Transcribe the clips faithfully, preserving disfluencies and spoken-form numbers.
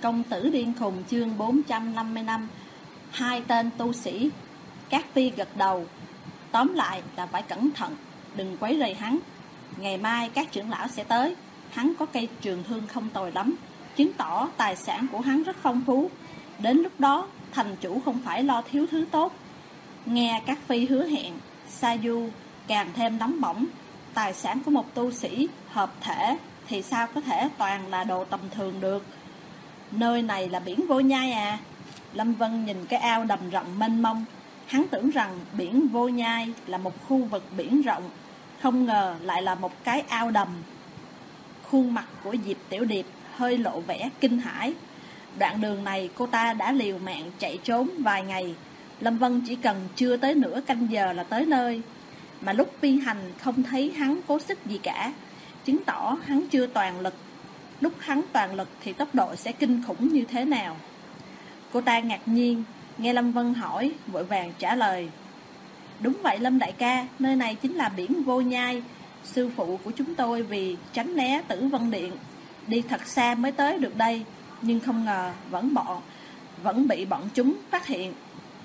Công tử điên khùng chương bốn trăm năm mươi lăm. Hai tên tu sĩ. Các Phi gật đầu. Tóm lại là phải cẩn thận, đừng quấy rầy hắn. Ngày mai các trưởng lão sẽ tới. Hắn có cây trường thương không tồi lắm, chứng tỏ tài sản của hắn rất phong phú. Đến lúc đó thành chủ không phải lo thiếu thứ tốt. Nghe các Phi hứa hẹn, Sa Du càng thêm nóng bỏng. Tài sản của một tu sĩ hợp thể thì sao có thể toàn là đồ tầm thường được. Nơi này là biển Vô Nhai à? Lâm Vân nhìn cái ao đầm rộng mênh mông. Hắn tưởng rằng biển Vô Nhai là một khu vực biển rộng, không ngờ lại là một cái ao đầm. Khuôn mặt của Diệp Tiểu Điệp hơi lộ vẻ kinh hãi. Đoạn đường này cô ta đã liều mạng chạy trốn vài ngày. Lâm Vân chỉ cần chưa tới nửa canh giờ là tới nơi. Mà lúc phi hành không thấy hắn cố sức gì cả, chứng tỏ hắn chưa toàn lực. Lúc hắn toàn lực thì tốc độ sẽ kinh khủng như thế nào. Cô ta ngạc nhiên, nghe Lâm Vân hỏi, vội vàng trả lời. Đúng vậy Lâm đại ca, nơi này chính là biển Vô Nhai. Sư phụ của chúng tôi vì tránh né Tử Vân Điện, đi thật xa mới tới được đây. Nhưng không ngờ vẫn bọn Vẫn bị bọn chúng phát hiện.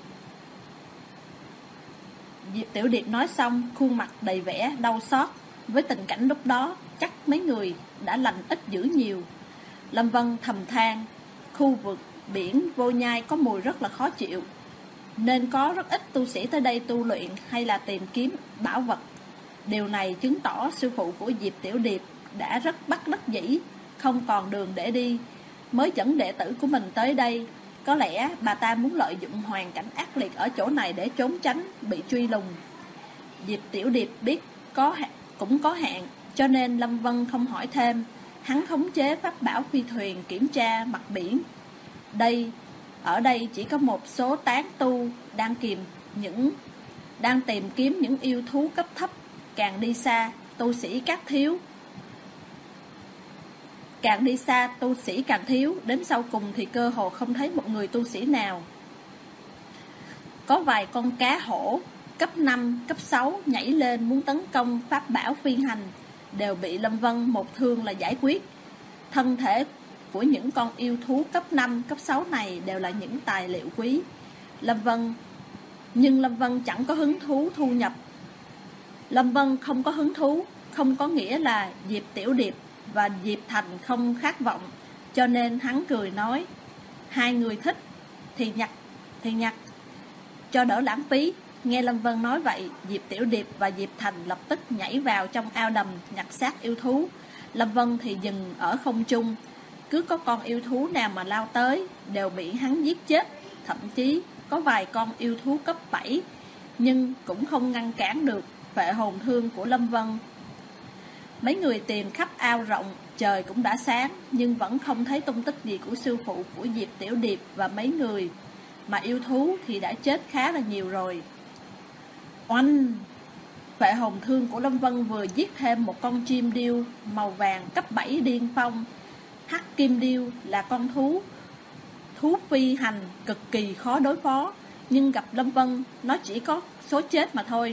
Diệp Tiểu Điệp nói xong, khuôn mặt đầy vẻ đau xót. Với tình cảnh lúc đó, chắc mấy người đã lành ít dữ nhiều. Lâm Vân thầm than, khu vực biển Vô Nhai có mùi rất là khó chịu, nên có rất ít tu sĩ tới đây tu luyện hay là tìm kiếm bảo vật. Điều này chứng tỏ sư phụ của Diệp Tiểu Điệp đã rất bất đắc dĩ, không còn đường để đi, mới dẫn đệ tử của mình tới đây. Có lẽ bà ta muốn lợi dụng hoàn cảnh ác liệt ở chỗ này để trốn tránh bị truy lùng. Diệp Tiểu Điệp biết có cũng có hạn, cho nên Lâm Vân không hỏi thêm. Hắn khống chế pháp bảo phi thuyền kiểm tra mặt biển. Đây, ở đây chỉ có một số tán tu đang kìm những đang tìm kiếm những yêu thú cấp thấp. Càng đi xa, tu sĩ càng thiếu. Càng đi xa, tu sĩ càng thiếu. Đến sau cùng thì cơ hồ không thấy một người tu sĩ nào. Có vài con cá hổ cấp năm, cấp sáu nhảy lên muốn tấn công pháp bảo phi hành, đều bị Lâm Vân một thương là giải quyết. Thân thể của những con yêu thú cấp năm, cấp sáu này đều là những tài liệu quý. Lâm Vân Nhưng Lâm Vân chẳng có hứng thú thu nhập. Lâm Vân không có hứng thú không có nghĩa là Diệp Tiểu Điệp và Diệp Thành không khát vọng. Cho nên hắn cười nói, hai người thích thì nhặt Thì nhặt cho đỡ lãng phí. Nghe Lâm Vân nói vậy, Diệp Tiểu Điệp và Diệp Thành lập tức nhảy vào trong ao đầm nhặt xác yêu thú. Lâm Vân thì dừng ở không trung. Cứ có con yêu thú nào mà lao tới đều bị hắn giết chết. Thậm chí có vài con yêu thú cấp bảy, nhưng cũng không ngăn cản được phệ hồn thương của Lâm Vân. Mấy người tìm khắp ao rộng, trời cũng đã sáng, nhưng vẫn không thấy tung tích gì của sư phụ của Diệp Tiểu Điệp và mấy người. Mà yêu thú thì đã chết khá là nhiều rồi. Oanh! Phệ hồn thương của Lâm Vân vừa giết thêm một con chim điêu màu vàng cấp bảy điên phong. Hắc kim điêu là con thú Thú phi hành cực kỳ khó đối phó, nhưng gặp Lâm Vân nó chỉ có số chết mà thôi.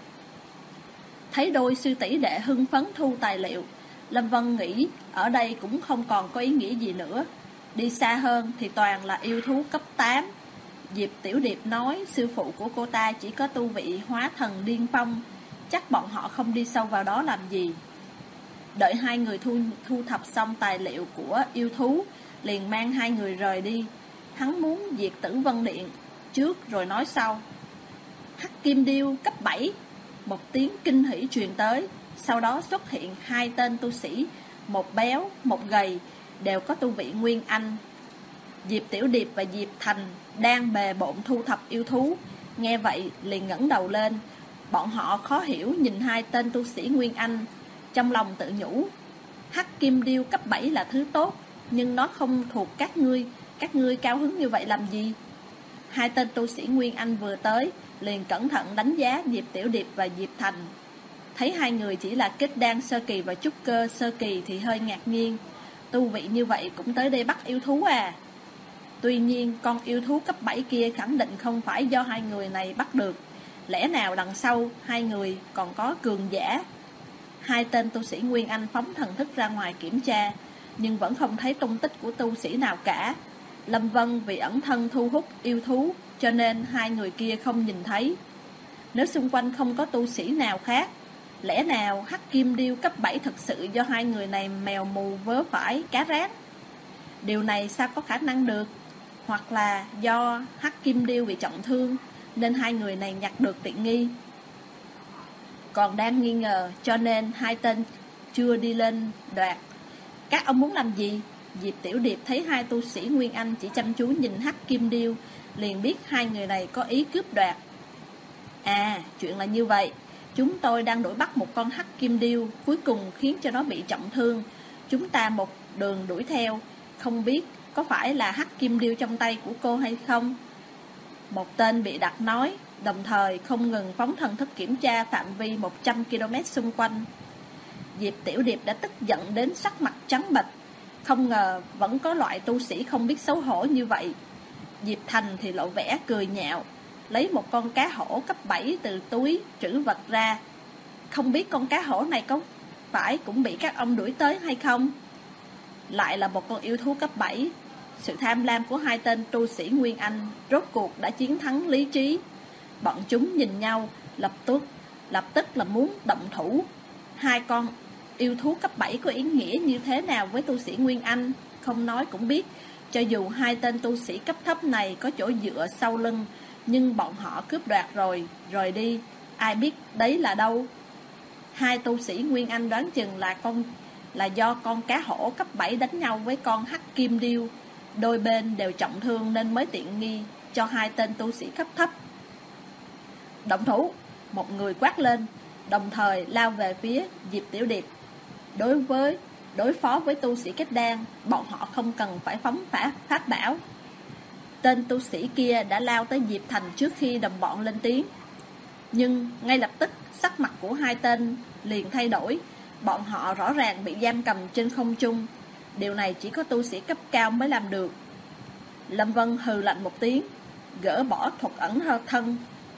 Thấy đôi sư tỷ đệ hưng phấn thu tài liệu, Lâm Vân nghĩ ở đây cũng không còn có ý nghĩa gì nữa. Đi xa hơn thì toàn là yêu thú cấp tám. Diệp Tiểu Điệp nói sư phụ của cô ta chỉ có tu vị hóa thần điên phong, chắc bọn họ không đi sâu vào đó làm gì. Đợi hai người thu, thu thập xong tài liệu của yêu thú, liền mang hai người rời đi. Hắn muốn diệt Tử Vân Điện trước rồi nói sau. Hắc kim điêu cấp bảy. Một tiếng kinh hỉ truyền tới. Sau đó xuất hiện hai tên tu sĩ, một béo, một gầy, đều có tu vị Nguyên Anh. Diệp Tiểu Điệp và Diệp Thành đang bề bộn thu thập yêu thú. Nghe vậy liền ngẩng đầu lên. Bọn họ khó hiểu nhìn hai tên tu sĩ Nguyên Anh, trong lòng tự nhủ, Hắc kim điêu cấp bảy là thứ tốt, nhưng nó không thuộc các ngươi. Các ngươi cao hứng như vậy làm gì? Hai tên tu sĩ Nguyên Anh vừa tới, liền cẩn thận đánh giá Diệp Tiểu Điệp và Diệp Thành. Thấy hai người chỉ là kết đan sơ kỳ và trúc cơ sơ kỳ thì hơi ngạc nhiên. Tu vị như vậy cũng tới đây bắt yêu thú à? Tuy nhiên con yêu thú cấp bảy kia khẳng định không phải do hai người này bắt được. Lẽ nào đằng sau hai người còn có cường giả? Hai tên tu sĩ Nguyên Anh phóng thần thức ra ngoài kiểm tra. nhưng vẫn không thấy tung tích của tu sĩ nào cả. Lâm Vân vì ẩn thân thu hút yêu thú, cho nên hai người kia không nhìn thấy. Nếu xung quanh không có tu sĩ nào khác, lẽ nào hắc kim điêu cấp bảy thực sự do hai người này mèo mù vớ phải cá rán? Điều này sao có khả năng được? Hoặc là do hắc kim điêu bị trọng thương nên hai người này nhặt được tiện nghi. Còn đang nghi ngờ, cho nên hai tên chưa đi lên đoạt. Các ông muốn làm gì? Diệp Tiểu Điệp thấy hai tu sĩ Nguyên Anh chỉ chăm chú nhìn hắc kim điêu, liền biết hai người này có ý cướp đoạt. À, chuyện là như vậy. Chúng tôi đang đuổi bắt một con hắc kim điêu, cuối cùng khiến cho nó bị trọng thương. Chúng ta một đường đuổi theo, không biết có phải là hắc kim điêu trong tay của cô hay không? Một tên bị đặt nói, đồng thời không ngừng phóng thần thức kiểm tra phạm vi một trăm ki lô mét xung quanh. Diệp Tiểu Điệp đã tức giận đến sắc mặt trắng bệch. Không ngờ vẫn có loại tu sĩ không biết xấu hổ như vậy. Diệp Thành thì lộ vẻ cười nhạo, lấy một con cá hổ cấp bảy từ túi trữ vật ra. Không biết con cá hổ này có phải cũng bị các ông đuổi tới hay không? Lại là một con yêu thú cấp bảy. Sự tham lam của hai tên tu sĩ Nguyên Anh rốt cuộc đã chiến thắng lý trí. Bọn chúng nhìn nhau, lập tức lập tức là muốn động thủ. Hai con yêu thú cấp bảy có ý nghĩa như thế nào với tu sĩ Nguyên Anh, không nói cũng biết. Cho dù hai tên tu sĩ cấp thấp này có chỗ dựa sau lưng, nhưng bọn họ cướp đoạt rồi, rồi đi, ai biết đấy là đâu. Hai tu sĩ Nguyên Anh đoán chừng là con là do con cá hổ cấp bảy đánh nhau với con hắc kim điêu. Đôi bên đều trọng thương nên mới tiện nghi cho hai tên tu sĩ cấp thấp. Động thủ, một người quát lên, đồng thời lao về phía Diệp Tiểu Điệp. Đối với đối phó với tu sĩ kết đan, bọn họ không cần phải phóng phá pháp bảo. Tên tu sĩ kia đã lao tới Diệp Thành trước khi đồng bọn lên tiếng. Nhưng ngay lập tức sắc mặt của hai tên liền thay đổi. Bọn họ rõ ràng bị giam cầm trên không trung. Điều này chỉ có tu sĩ cấp cao mới làm được. Lâm Vân hừ lạnh một tiếng, gỡ bỏ thuật ẩn thân.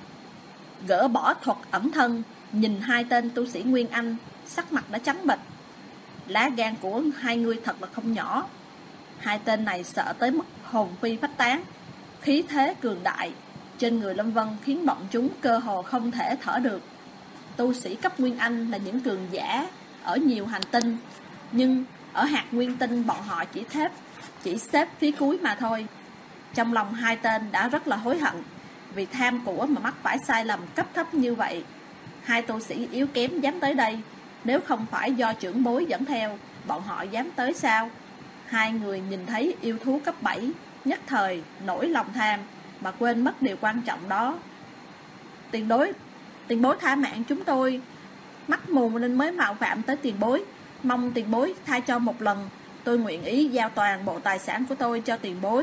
Gỡ bỏ thuật ẩn thân, nhìn hai tên tu sĩ Nguyên Anh, sắc mặt đã trắng bệch. Lá gan của hai người thật là không nhỏ. Hai tên này sợ tới mức hồn phi phách tán. Khí thế cường đại trên người Lâm Vân khiến bọn chúng cơ hồ không thể thở được. Tu sĩ cấp Nguyên Anh là những cường giả ở nhiều hành tinh, nhưng ở hạt nguyên tinh bọn họ chỉ thép Chỉ xếp phía cuối mà thôi. Trong lòng hai tên đã rất là hối hận vì tham của mà mắc phải sai lầm cấp thấp như vậy. Hai tu sĩ yếu kém dám tới đây, nếu không phải do trưởng bối dẫn theo, bọn họ dám tới sao? Hai người nhìn thấy yêu thú cấp bảy, nhất thời nổi lòng tham mà quên mất điều quan trọng đó. Tiền đối Tiền bối tha mạng chúng tôi, mắt mù nên mới mạo phạm tới tiền bối. Mong tiền bối tha cho một lần, tôi nguyện ý giao toàn bộ tài sản của tôi cho tiền bối.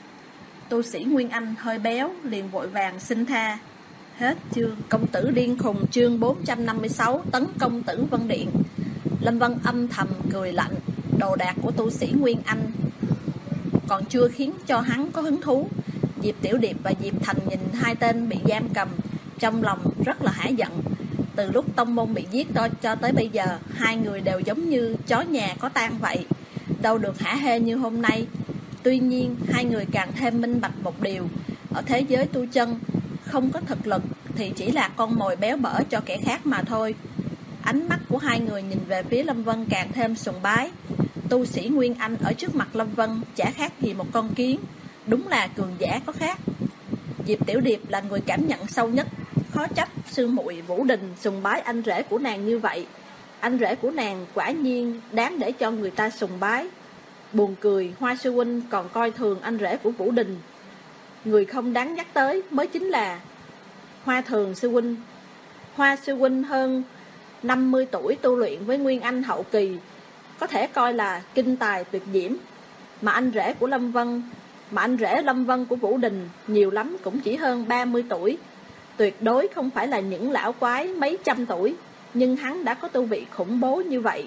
Tu sĩ Nguyên Anh hơi béo liền vội vàng xin tha. Hết chương. Công tử điên khùng chương bốn trăm năm mươi sáu, tấn công Tử Vân Điện. Lâm Vân âm thầm cười lạnh. Đồ đạc của tu sĩ Nguyên Anh còn chưa khiến cho hắn có hứng thú. Diệp Tiểu Điệp và Diệp Thành nhìn hai tên bị giam cầm, trong lòng rất là hả giận. Từ lúc tông môn bị giết cho, cho tới bây giờ, hai người đều giống như chó nhà có tang vậy, đâu được hả hê như hôm nay. Tuy nhiên, hai người càng thêm minh bạch một điều. Ở thế giới tu chân, không có thực lực thì chỉ là con mồi béo bở cho kẻ khác mà thôi. Ánh mắt của hai người nhìn về phía Lâm Vân càng thêm sùng bái. Tu sĩ Nguyên Anh ở trước mặt Lâm Vân chả khác gì một con kiến. Đúng là cường giả có khác. Diệp Tiểu Điệp là người cảm nhận sâu nhất. Khó trách sư muội Vũ Đình sùng bái anh rể của nàng như vậy. Anh rể của nàng quả nhiên đáng để cho người ta sùng bái. Buồn cười, Hoa sư huynh còn coi thường anh rể của Vũ Đình. Người không đáng nhắc tới mới chính là Hoa Thường sư huynh. Hoa sư huynh hơn năm mươi tuổi, tu luyện với Nguyên Anh hậu kỳ, có thể coi là kinh tài tuyệt diễm. Mà anh rể của Lâm Vân Mà anh rể Lâm Vân của Vũ Đình nhiều lắm cũng chỉ hơn ba mươi tuổi. Tuyệt đối không phải là những lão quái mấy trăm tuổi, nhưng hắn đã có tu vị khủng bố như vậy.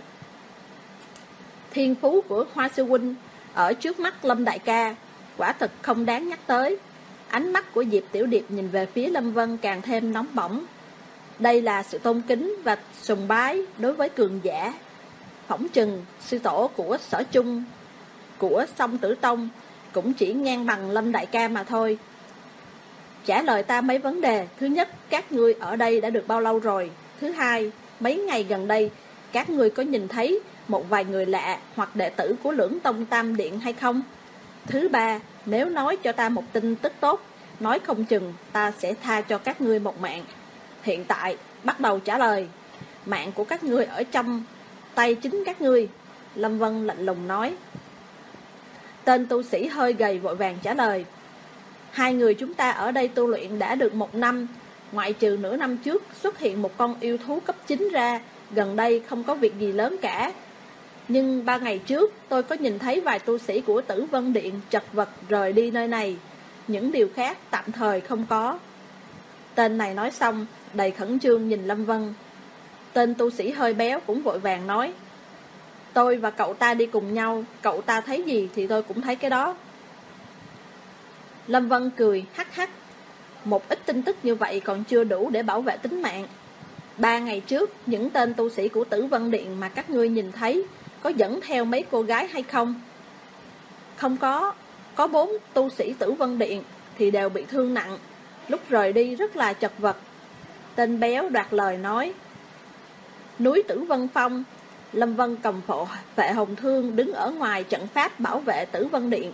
Thiên phú của Hoa sư huynh ở trước mắt Lâm đại ca quả thực không đáng nhắc tới. Ánh mắt của Diệp Tiểu Điệp nhìn về phía Lâm Vân càng thêm nóng bỏng. Đây là sự tôn kính và sùng bái đối với cường giả. phỏng chừng sư tổ của Sở Chung, của Song Tử Tông cũng chỉ ngang bằng Lâm đại ca mà thôi. Trả lời ta mấy vấn đề. Thứ nhất, các ngươi ở đây đã được bao lâu rồi? Thứ hai, mấy ngày gần đây các ngươi có nhìn thấy một vài người lạ hoặc đệ tử của Lưỡng Tông Tam Điện hay không? Thứ ba, nếu nói cho ta một tin tức tốt, nói không chừng ta sẽ tha cho các ngươi một mạng. Hiện tại, bắt đầu trả lời. Mạng của các ngươi ở trong tay chính các ngươi. Lâm Vân lạnh lùng nói. Tên tu sĩ hơi gầy vội vàng trả lời. Hai người chúng ta ở đây tu luyện đã được một năm. Ngoại trừ nửa năm trước xuất hiện một con yêu thú cấp chín ra, gần đây không có việc gì lớn cả. Nhưng ba ngày trước tôi có nhìn thấy vài tu sĩ của Tử Vân Điện chật vật rời đi nơi này. Những điều khác tạm thời không có. Tên này nói xong đầy khẩn trương nhìn Lâm Vân. Tên tu sĩ hơi béo cũng vội vàng nói. Tôi và cậu ta đi cùng nhau, cậu ta thấy gì thì tôi cũng thấy cái đó. Lâm Vân cười hắc hắc. Một ít tin tức như vậy còn chưa đủ để bảo vệ tính mạng. Ba ngày trước, những tên tu sĩ của Tử Vân Điện mà các ngươi nhìn thấy có dẫn theo mấy cô gái hay không? Không có. Có bốn tu sĩ Tử Vân Điện thì đều bị thương nặng, lúc rời đi rất là chật vật. Tên béo đoạt lời nói. Núi Tử Vân Phong. Lâm Vân cầm phộ vệ hồng thương đứng ở ngoài trận pháp bảo vệ Tử Vân Điện.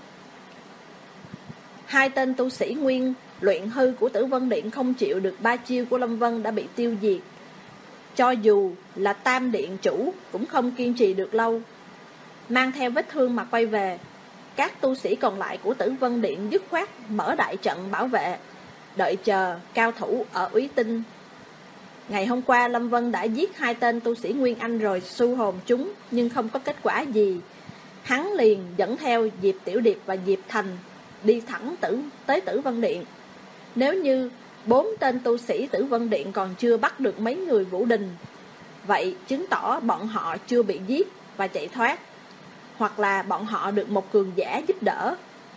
Hai tên tu sĩ nguyên luyện hư của Tử Vân Điện không chịu được ba chiêu của Lâm Vân đã bị tiêu diệt. Cho dù là Tam Điện chủ cũng không kiên trì được lâu, mang theo vết thương mà quay về. Các tu sĩ còn lại của Tử Vân Điện dứt khoát mở đại trận bảo vệ, đợi chờ cao thủ ở Úy Tinh. Ngày hôm qua Lâm Vân đã giết hai tên tu sĩ Nguyên Anh rồi su hồn chúng, nhưng không có kết quả gì. Hắn liền dẫn theo Diệp Tiểu Điệp và Diệp Thành đi thẳng tử, tới Tử Vân Điện. Nếu như bốn tên tu sĩ Tử Vân Điện còn chưa bắt được mấy người Vũ Đình, vậy chứng tỏ bọn họ chưa bị giết và chạy thoát, hoặc là bọn họ được một cường giả giúp đỡ.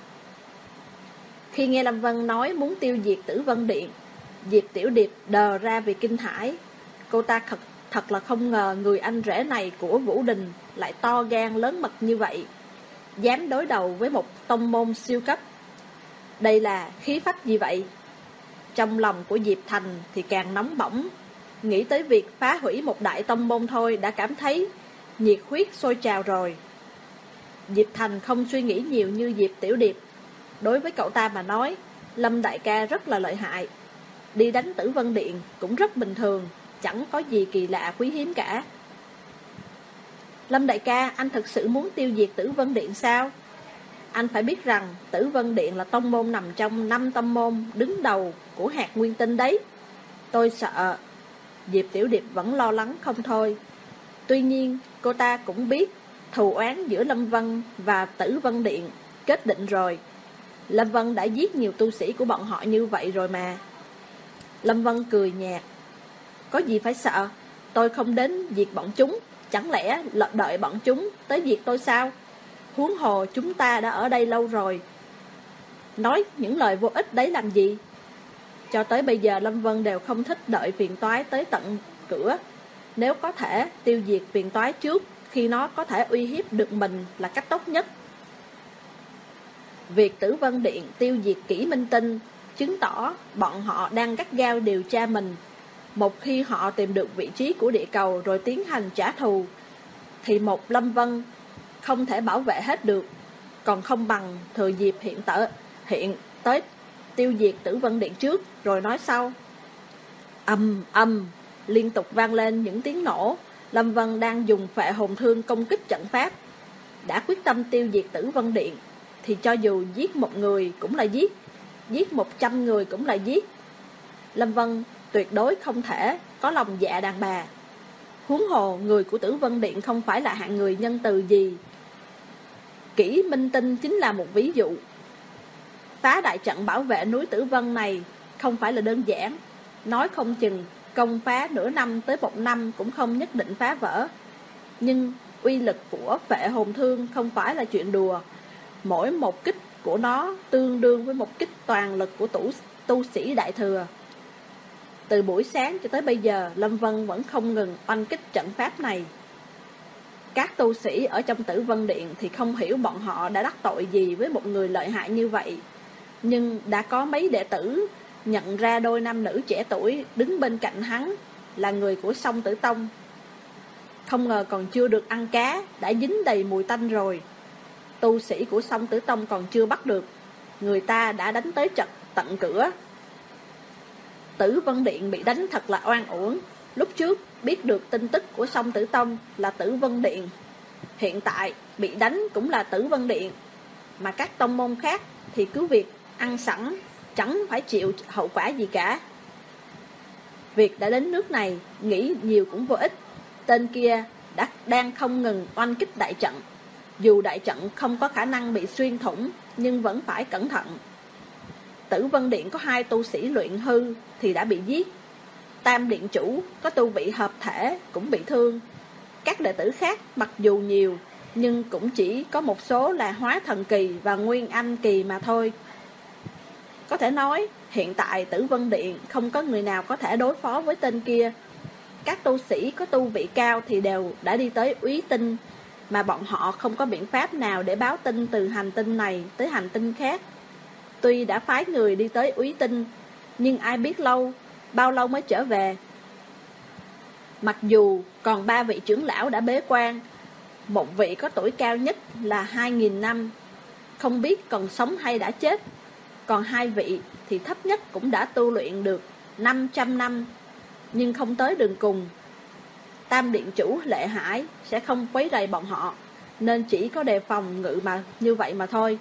Khi nghe Lâm Vân nói muốn tiêu diệt Tử Vân Điện, Diệp Tiểu Điệp đờ ra vì kinh hãi. Cô ta thật, thật là không ngờ người anh rể này của Vũ Đình lại to gan lớn mật như vậy, dám đối đầu với một tông môn siêu cấp. Đây là khí phách gì vậy? Trong lòng của Diệp Thành thì càng nóng bỏng. Nghĩ tới việc phá hủy một đại tông môn thôi đã cảm thấy nhiệt huyết sôi trào rồi. Diệp Thành không suy nghĩ nhiều như Diệp Tiểu Điệp. Đối với cậu ta mà nói, Lâm đại ca rất là lợi hại. Đi đánh Tử Vân Điện cũng rất bình thường, chẳng có gì kỳ lạ quý hiếm cả. Lâm đại ca, anh thực sự muốn tiêu diệt Tử Vân Điện sao? Anh phải biết rằng Tử Vân Điện là tông môn nằm trong năm tông môn đứng đầu của hạt nguyên tinh đấy. Tôi sợ. Diệp Tiểu Điệp vẫn lo lắng không thôi. Tuy nhiên cô ta cũng biết thù oán giữa Lâm Vân và Tử Vân Điện kết định rồi. Lâm Vân đã giết nhiều tu sĩ của bọn họ như vậy rồi mà. Lâm Vân cười nhạt. Có gì phải sợ? Tôi không đến diệt bọn chúng, chẳng lẽ đợi bọn chúng tới diệt tôi sao? Huống hồ chúng ta đã ở đây lâu rồi. Nói những lời vô ích đấy làm gì? Cho tới bây giờ Lâm Vân đều không thích đợi phiền toái tới tận cửa. Nếu có thể tiêu diệt phiền toái trước khi nó có thể uy hiếp được mình là cách tốt nhất. Việc Tử Vân Điện tiêu diệt Kỷ Minh Tinh chứng tỏ bọn họ đang gắt gao điều tra mình. Một khi họ tìm được vị trí của địa cầu rồi tiến hành trả thù, thì một Lâm Vân không thể bảo vệ hết được. Còn không bằng thừa dịp hiện tở, hiện tới tiêu diệt Tử Vân Điện trước rồi nói sau. Ầm ầm, liên tục vang lên những tiếng nổ. Lâm Vân đang dùng phệ hồn thương công kích trận pháp. Đã quyết tâm tiêu diệt Tử Vân Điện thì cho dù giết một người cũng là giết, giết một trăm người cũng là giết. Lâm Vân tuyệt đối không thể có lòng dạ đàn bà. Huống hồ người của Tử Vân Điện không phải là hạng người nhân từ gì. Kỷ Minh Tinh chính là một ví dụ. Phá đại trận bảo vệ núi Tử Vân này không phải là đơn giản. Nói không chừng công phá nửa năm tới một năm cũng không nhất định phá vỡ. Nhưng uy lực của phệ hồn thương không phải là chuyện đùa. Mỗi một kích của nó tương đương với một kích toàn lực của tủ, tu sĩ đại thừa. Từ buổi sáng cho tới bây giờ, Lâm Vân vẫn không ngừng oanh kích trận pháp này. Các tu sĩ ở trong Tử Vân Điện thì không hiểu bọn họ đã đắc tội gì với một người lợi hại như vậy. Nhưng đã có mấy đệ tử nhận ra đôi nam nữ trẻ tuổi đứng bên cạnh hắn là người của Song Tử Tông. Không ngờ còn chưa được ăn cá đã dính đầy mùi tanh rồi. Tu sĩ của Song Tử Tông còn chưa bắt được, người ta đã đánh tới chật tận cửa. Tử Vân Điện bị đánh thật là oan uổng. Lúc trước biết được tin tức của Song Tử Tông là Tử Vân Điện, hiện tại bị đánh cũng là Tử Vân Điện. Mà các tông môn khác thì cứ việc ăn sẵn, chẳng phải chịu hậu quả gì cả. Việc đã đến nước này, nghĩ nhiều cũng vô ích. Tên kia đã đang không ngừng oanh kích đại trận. Dù đại trận không có khả năng bị xuyên thủng, nhưng vẫn phải cẩn thận. Tử Vân Điện có hai tu sĩ luyện hư thì đã bị giết. Tam điện chủ có tu vị hợp thể cũng bị thương. Các đệ tử khác mặc dù nhiều, nhưng cũng chỉ có một số là hóa thần kỳ và nguyên anh kỳ mà thôi. Có thể nói, hiện tại Tử Vân Điện không có người nào có thể đối phó với tên kia. Các tu sĩ có tu vị cao thì đều đã đi tới Úy Tinh, mà bọn họ không có biện pháp nào để báo tin từ hành tinh này tới hành tinh khác. Tuy đã phái người đi tới Úy Tinh, nhưng ai biết lâu, bao lâu mới trở về. Mặc dù còn ba vị trưởng lão đã bế quan, một vị có tuổi cao nhất là hai nghìn năm, không biết còn sống hay đã chết. Còn hai vị thì thấp nhất cũng đã tu luyện được năm trăm năm, nhưng không tới đường cùng. Tam điện chủ Lệ Hải sẽ không quấy rầy bọn họ, nên chỉ có đề phòng ngự mà như vậy mà thôi.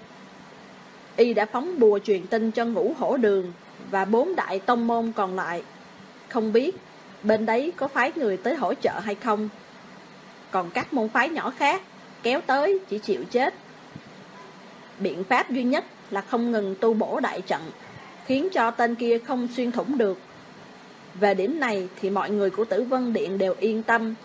Y đã phóng bùa truyền tin cho Ngũ Hổ Đường và bốn đại tông môn còn lại. Không biết bên đấy có phái người tới hỗ trợ hay không. Còn các môn phái nhỏ khác kéo tới chỉ chịu chết. Biện pháp duy nhất là không ngừng tu bổ đại trận, khiến cho tên kia không xuyên thủng được. Về điểm này thì mọi người của Tử Vân Điện đều yên tâm.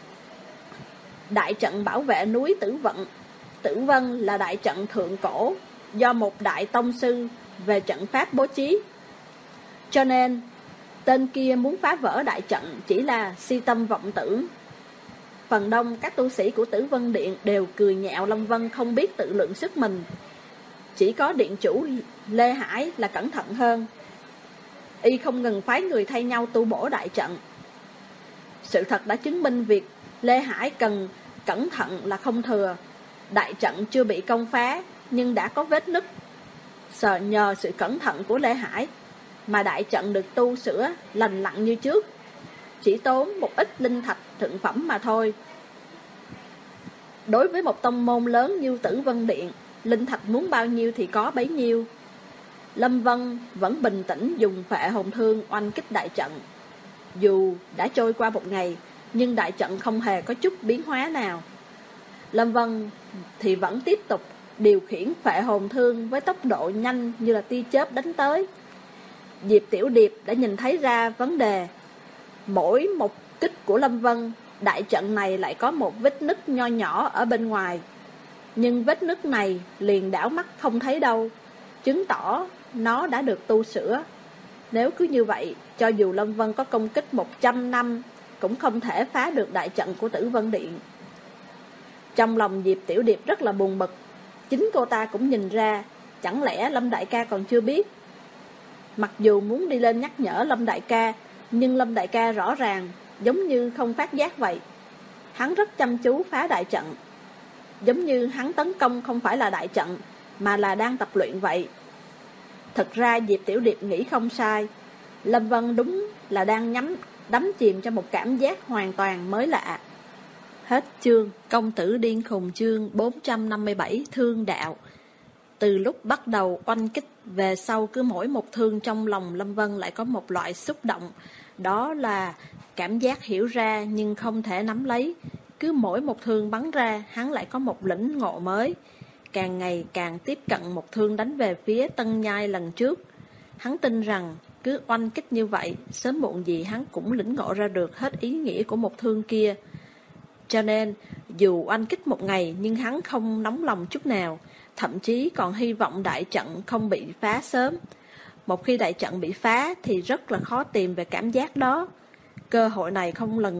Đại trận bảo vệ núi Tử Vận, Tử Vân là đại trận thượng cổ do một đại tông sư về trận pháp bố trí. Cho nên tên kia muốn phá vỡ đại trận chỉ là si tâm vọng tưởng. Phần đông các tu sĩ của Tử Vân Điện đều cười nhạo Lâm Vân không biết tự lượng sức mình. Chỉ có điện chủ Lê Hải là cẩn thận hơn. Y không ngừng phái người thay nhau tu bổ đại trận. Sự thật đã chứng minh việc Lê Hải cần cẩn thận là không thừa. Đại trận chưa bị công phá, nhưng đã có vết nứt. Sợ nhờ sự cẩn thận của Lê Hải mà đại trận được tu sửa lành lặn như trước. Chỉ tốn một ít linh thạch thượng phẩm mà thôi. Đối với một tông môn lớn như Tử Vân Điện, linh thạch muốn bao nhiêu thì có bấy nhiêu. Lâm Vân vẫn bình tĩnh dùng phệ hồn thương oanh kích đại trận. Dù đã trôi qua một ngày, nhưng đại trận không hề có chút biến hóa nào. Lâm Vân thì vẫn tiếp tục điều khiển phệ hồn thương với tốc độ nhanh như là tia chớp đánh tới. Diệp Tiểu Điệp đã nhìn thấy ra vấn đề. Mỗi một kích của Lâm Vân, đại trận này lại có một vết nứt nho nhỏ ở bên ngoài. Nhưng vết nứt này liền đảo mắt không thấy đâu, chứng tỏ nó đã được tu sửa. Nếu cứ như vậy, cho dù Lâm Vân có công kích một trăm năm, cũng không thể phá được đại trận của Tử Vân Điện. Trong lòng Diệp Tiểu Điệp rất là buồn bực. Chính cô ta cũng nhìn ra, chẳng lẽ Lâm Đại ca còn chưa biết. Mặc dù muốn đi lên nhắc nhở Lâm Đại ca, nhưng Lâm Đại ca rõ ràng giống như không phát giác vậy. Hắn rất chăm chú phá đại trận, giống như hắn tấn công không phải là đại trận, mà là đang tập luyện vậy. Thật ra Diệp Tiểu Điệp nghĩ không sai. Lâm Vân đúng là đang nhắm đắm chìm trong một cảm giác hoàn toàn mới lạ. Hết chương. Công tử điên khùng chương bốn trăm năm mươi bảy thương đạo. Từ lúc bắt đầu oanh kích về sau, cứ mỗi một thương trong lòng Lâm Vân lại có một loại xúc động. Đó là cảm giác hiểu ra nhưng không thể nắm lấy. Cứ mỗi một thương bắn ra, hắn lại có một lĩnh ngộ mới. Càng ngày càng tiếp cận một thương đánh về phía Tân Nhai lần trước. Hắn tin rằng cứ oanh kích như vậy, sớm muộn gì hắn cũng lĩnh ngộ ra được hết ý nghĩa của một thương kia. Cho nên, dù oanh kích một ngày nhưng hắn không nóng lòng chút nào, thậm chí còn hy vọng đại trận không bị phá sớm. Một khi đại trận bị phá thì rất là khó tìm về cảm giác đó. Cơ hội này không lần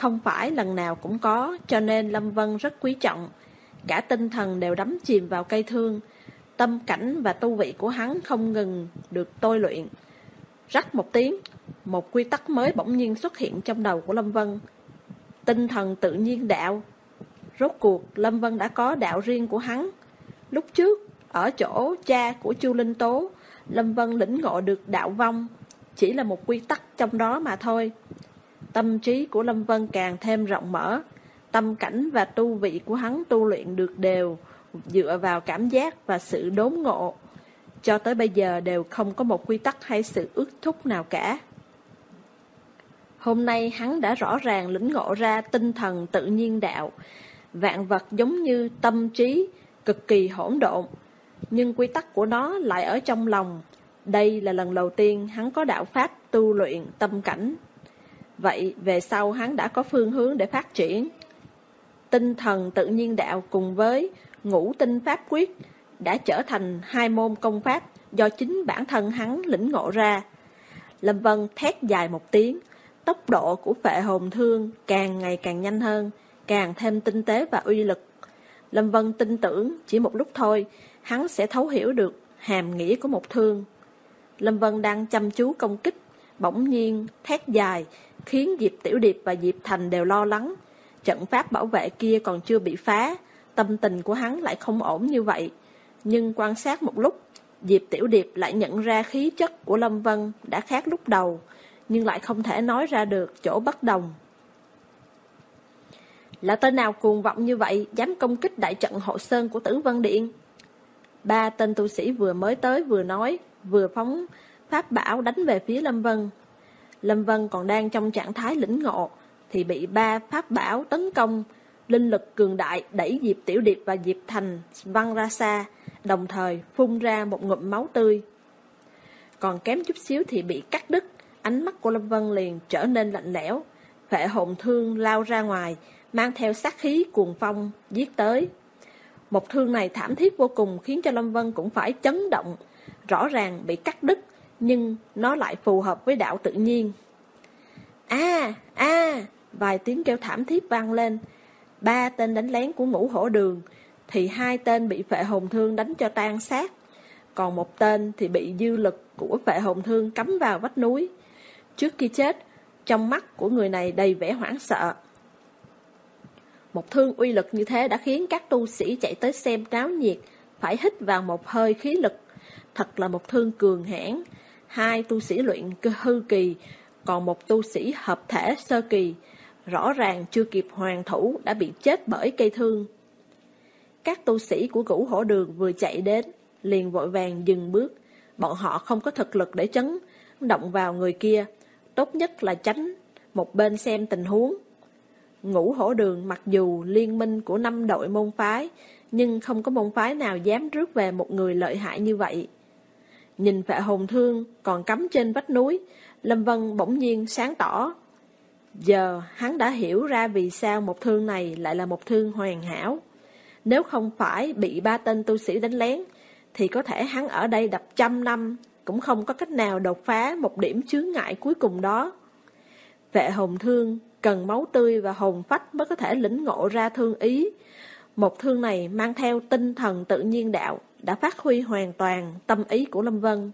không phải lần nào cũng có, cho nên Lâm Vân rất quý trọng. Cả tinh thần đều đắm chìm vào cây thương. Tâm cảnh và tu vị của hắn không ngừng được tôi luyện. Rắc một tiếng, một quy tắc mới bỗng nhiên xuất hiện trong đầu của Lâm Vân. Tinh thần tự nhiên đạo. Rốt cuộc Lâm Vân đã có đạo riêng của hắn. Lúc trước, ở chỗ cha của Chu Linh Tố, Lâm Vân lĩnh ngộ được đạo vong, chỉ là một quy tắc trong đó mà thôi. Tâm trí của Lâm Vân càng thêm rộng mở. Tâm cảnh và tu vị của hắn tu luyện được đều dựa vào cảm giác và sự đốn ngộ. Cho tới bây giờ đều không có một quy tắc hay sự ước thúc nào cả. Hôm nay hắn đã rõ ràng lĩnh ngộ ra tinh thần tự nhiên đạo. Vạn vật giống như tâm trí, cực kỳ hỗn độn, nhưng quy tắc của nó lại ở trong lòng. Đây là lần đầu tiên hắn có đạo pháp tu luyện tâm cảnh. Vậy về sau hắn đã có phương hướng để phát triển. Tinh thần tự nhiên đạo cùng với ngũ tinh pháp quyết đã trở thành hai môn công pháp do chính bản thân hắn lĩnh ngộ ra. Lâm Vân thét dài một tiếng, tốc độ của phệ hồn thương càng ngày càng nhanh hơn, càng thêm tinh tế và uy lực. Lâm Vân tin tưởng chỉ một lúc thôi, hắn sẽ thấu hiểu được hàm nghĩa của một thương. Lâm Vân đang chăm chú công kích, bỗng nhiên thét dài, khiến Diệp Tiểu Điệp và Diệp Thành đều lo lắng. Trận pháp bảo vệ kia còn chưa bị phá, tâm tình của hắn lại không ổn như vậy. Nhưng quan sát một lúc, Diệp Tiểu Điệp lại nhận ra khí chất của Lâm Vân đã khác lúc đầu, nhưng lại không thể nói ra được chỗ bất đồng. Là tên nào cuồng vọng như vậy, dám công kích đại trận hộ sơn của Tử Vân Điện? Ba tên tu sĩ vừa mới tới vừa nói, vừa phóng pháp bảo đánh về phía Lâm Vân. Lâm Vân còn đang trong trạng thái lĩnh ngộ, thì bị ba pháp bảo tấn công. Linh lực cường đại đẩy Diệp Tiểu Điệp và Diệp Thành văng ra xa, đồng thời phun ra một ngụm máu tươi. Còn kém chút xíu thì bị cắt đứt. Ánh mắt của Lâm Vân liền trở nên lạnh lẽo. Phệ hồn thương lao ra ngoài, mang theo sát khí cuồng phong giết tới. Một thương này thảm thiết vô cùng, khiến cho Lâm Vân cũng phải chấn động. Rõ ràng bị cắt đứt, nhưng nó lại phù hợp với đạo tự nhiên. A a vài tiếng kêu thảm thiết vang lên. Ba tên đánh lén của Ngũ Hổ Đường thì hai tên bị phệ hồn thương đánh cho tan xác, còn một tên thì bị dư lực của phệ hồn thương cắm vào vách núi. Trước khi chết, trong mắt của người này đầy vẻ hoảng sợ. Một thương uy lực như thế đã khiến các tu sĩ chạy tới xem náo nhiệt phải hít vào một hơi khí lực. Thật là một thương cường hãn. Hai tu sĩ luyện cơ hư kỳ, còn một tu sĩ hợp thể sơ kỳ, rõ ràng chưa kịp hoàn thủ đã bị chết bởi cây thương. Các tu sĩ của Ngũ Hổ Đường vừa chạy đến, liền vội vàng dừng bước. Bọn họ không có thực lực để chấn động vào người kia, tốt nhất là tránh một bên xem tình huống. Ngũ Hổ Đường mặc dù liên minh của năm đội môn phái, nhưng không có môn phái nào dám rước về một người lợi hại như vậy. Nhìn phệ hồn thương còn cắm trên vách núi, Lâm Vân bỗng nhiên sáng tỏ. Giờ hắn đã hiểu ra vì sao một thương này lại là một thương hoàn hảo. Nếu không phải bị ba tên tu sĩ đánh lén, thì có thể hắn ở đây đập trăm năm cũng không có cách nào đột phá một điểm chướng ngại cuối cùng đó. Phệ hồn thương cần máu tươi và hồn phách mới có thể lĩnh ngộ ra thương ý. Một thương này mang theo tinh thần tự nhiên đạo đã phát huy hoàn toàn tâm ý của Lâm Vân.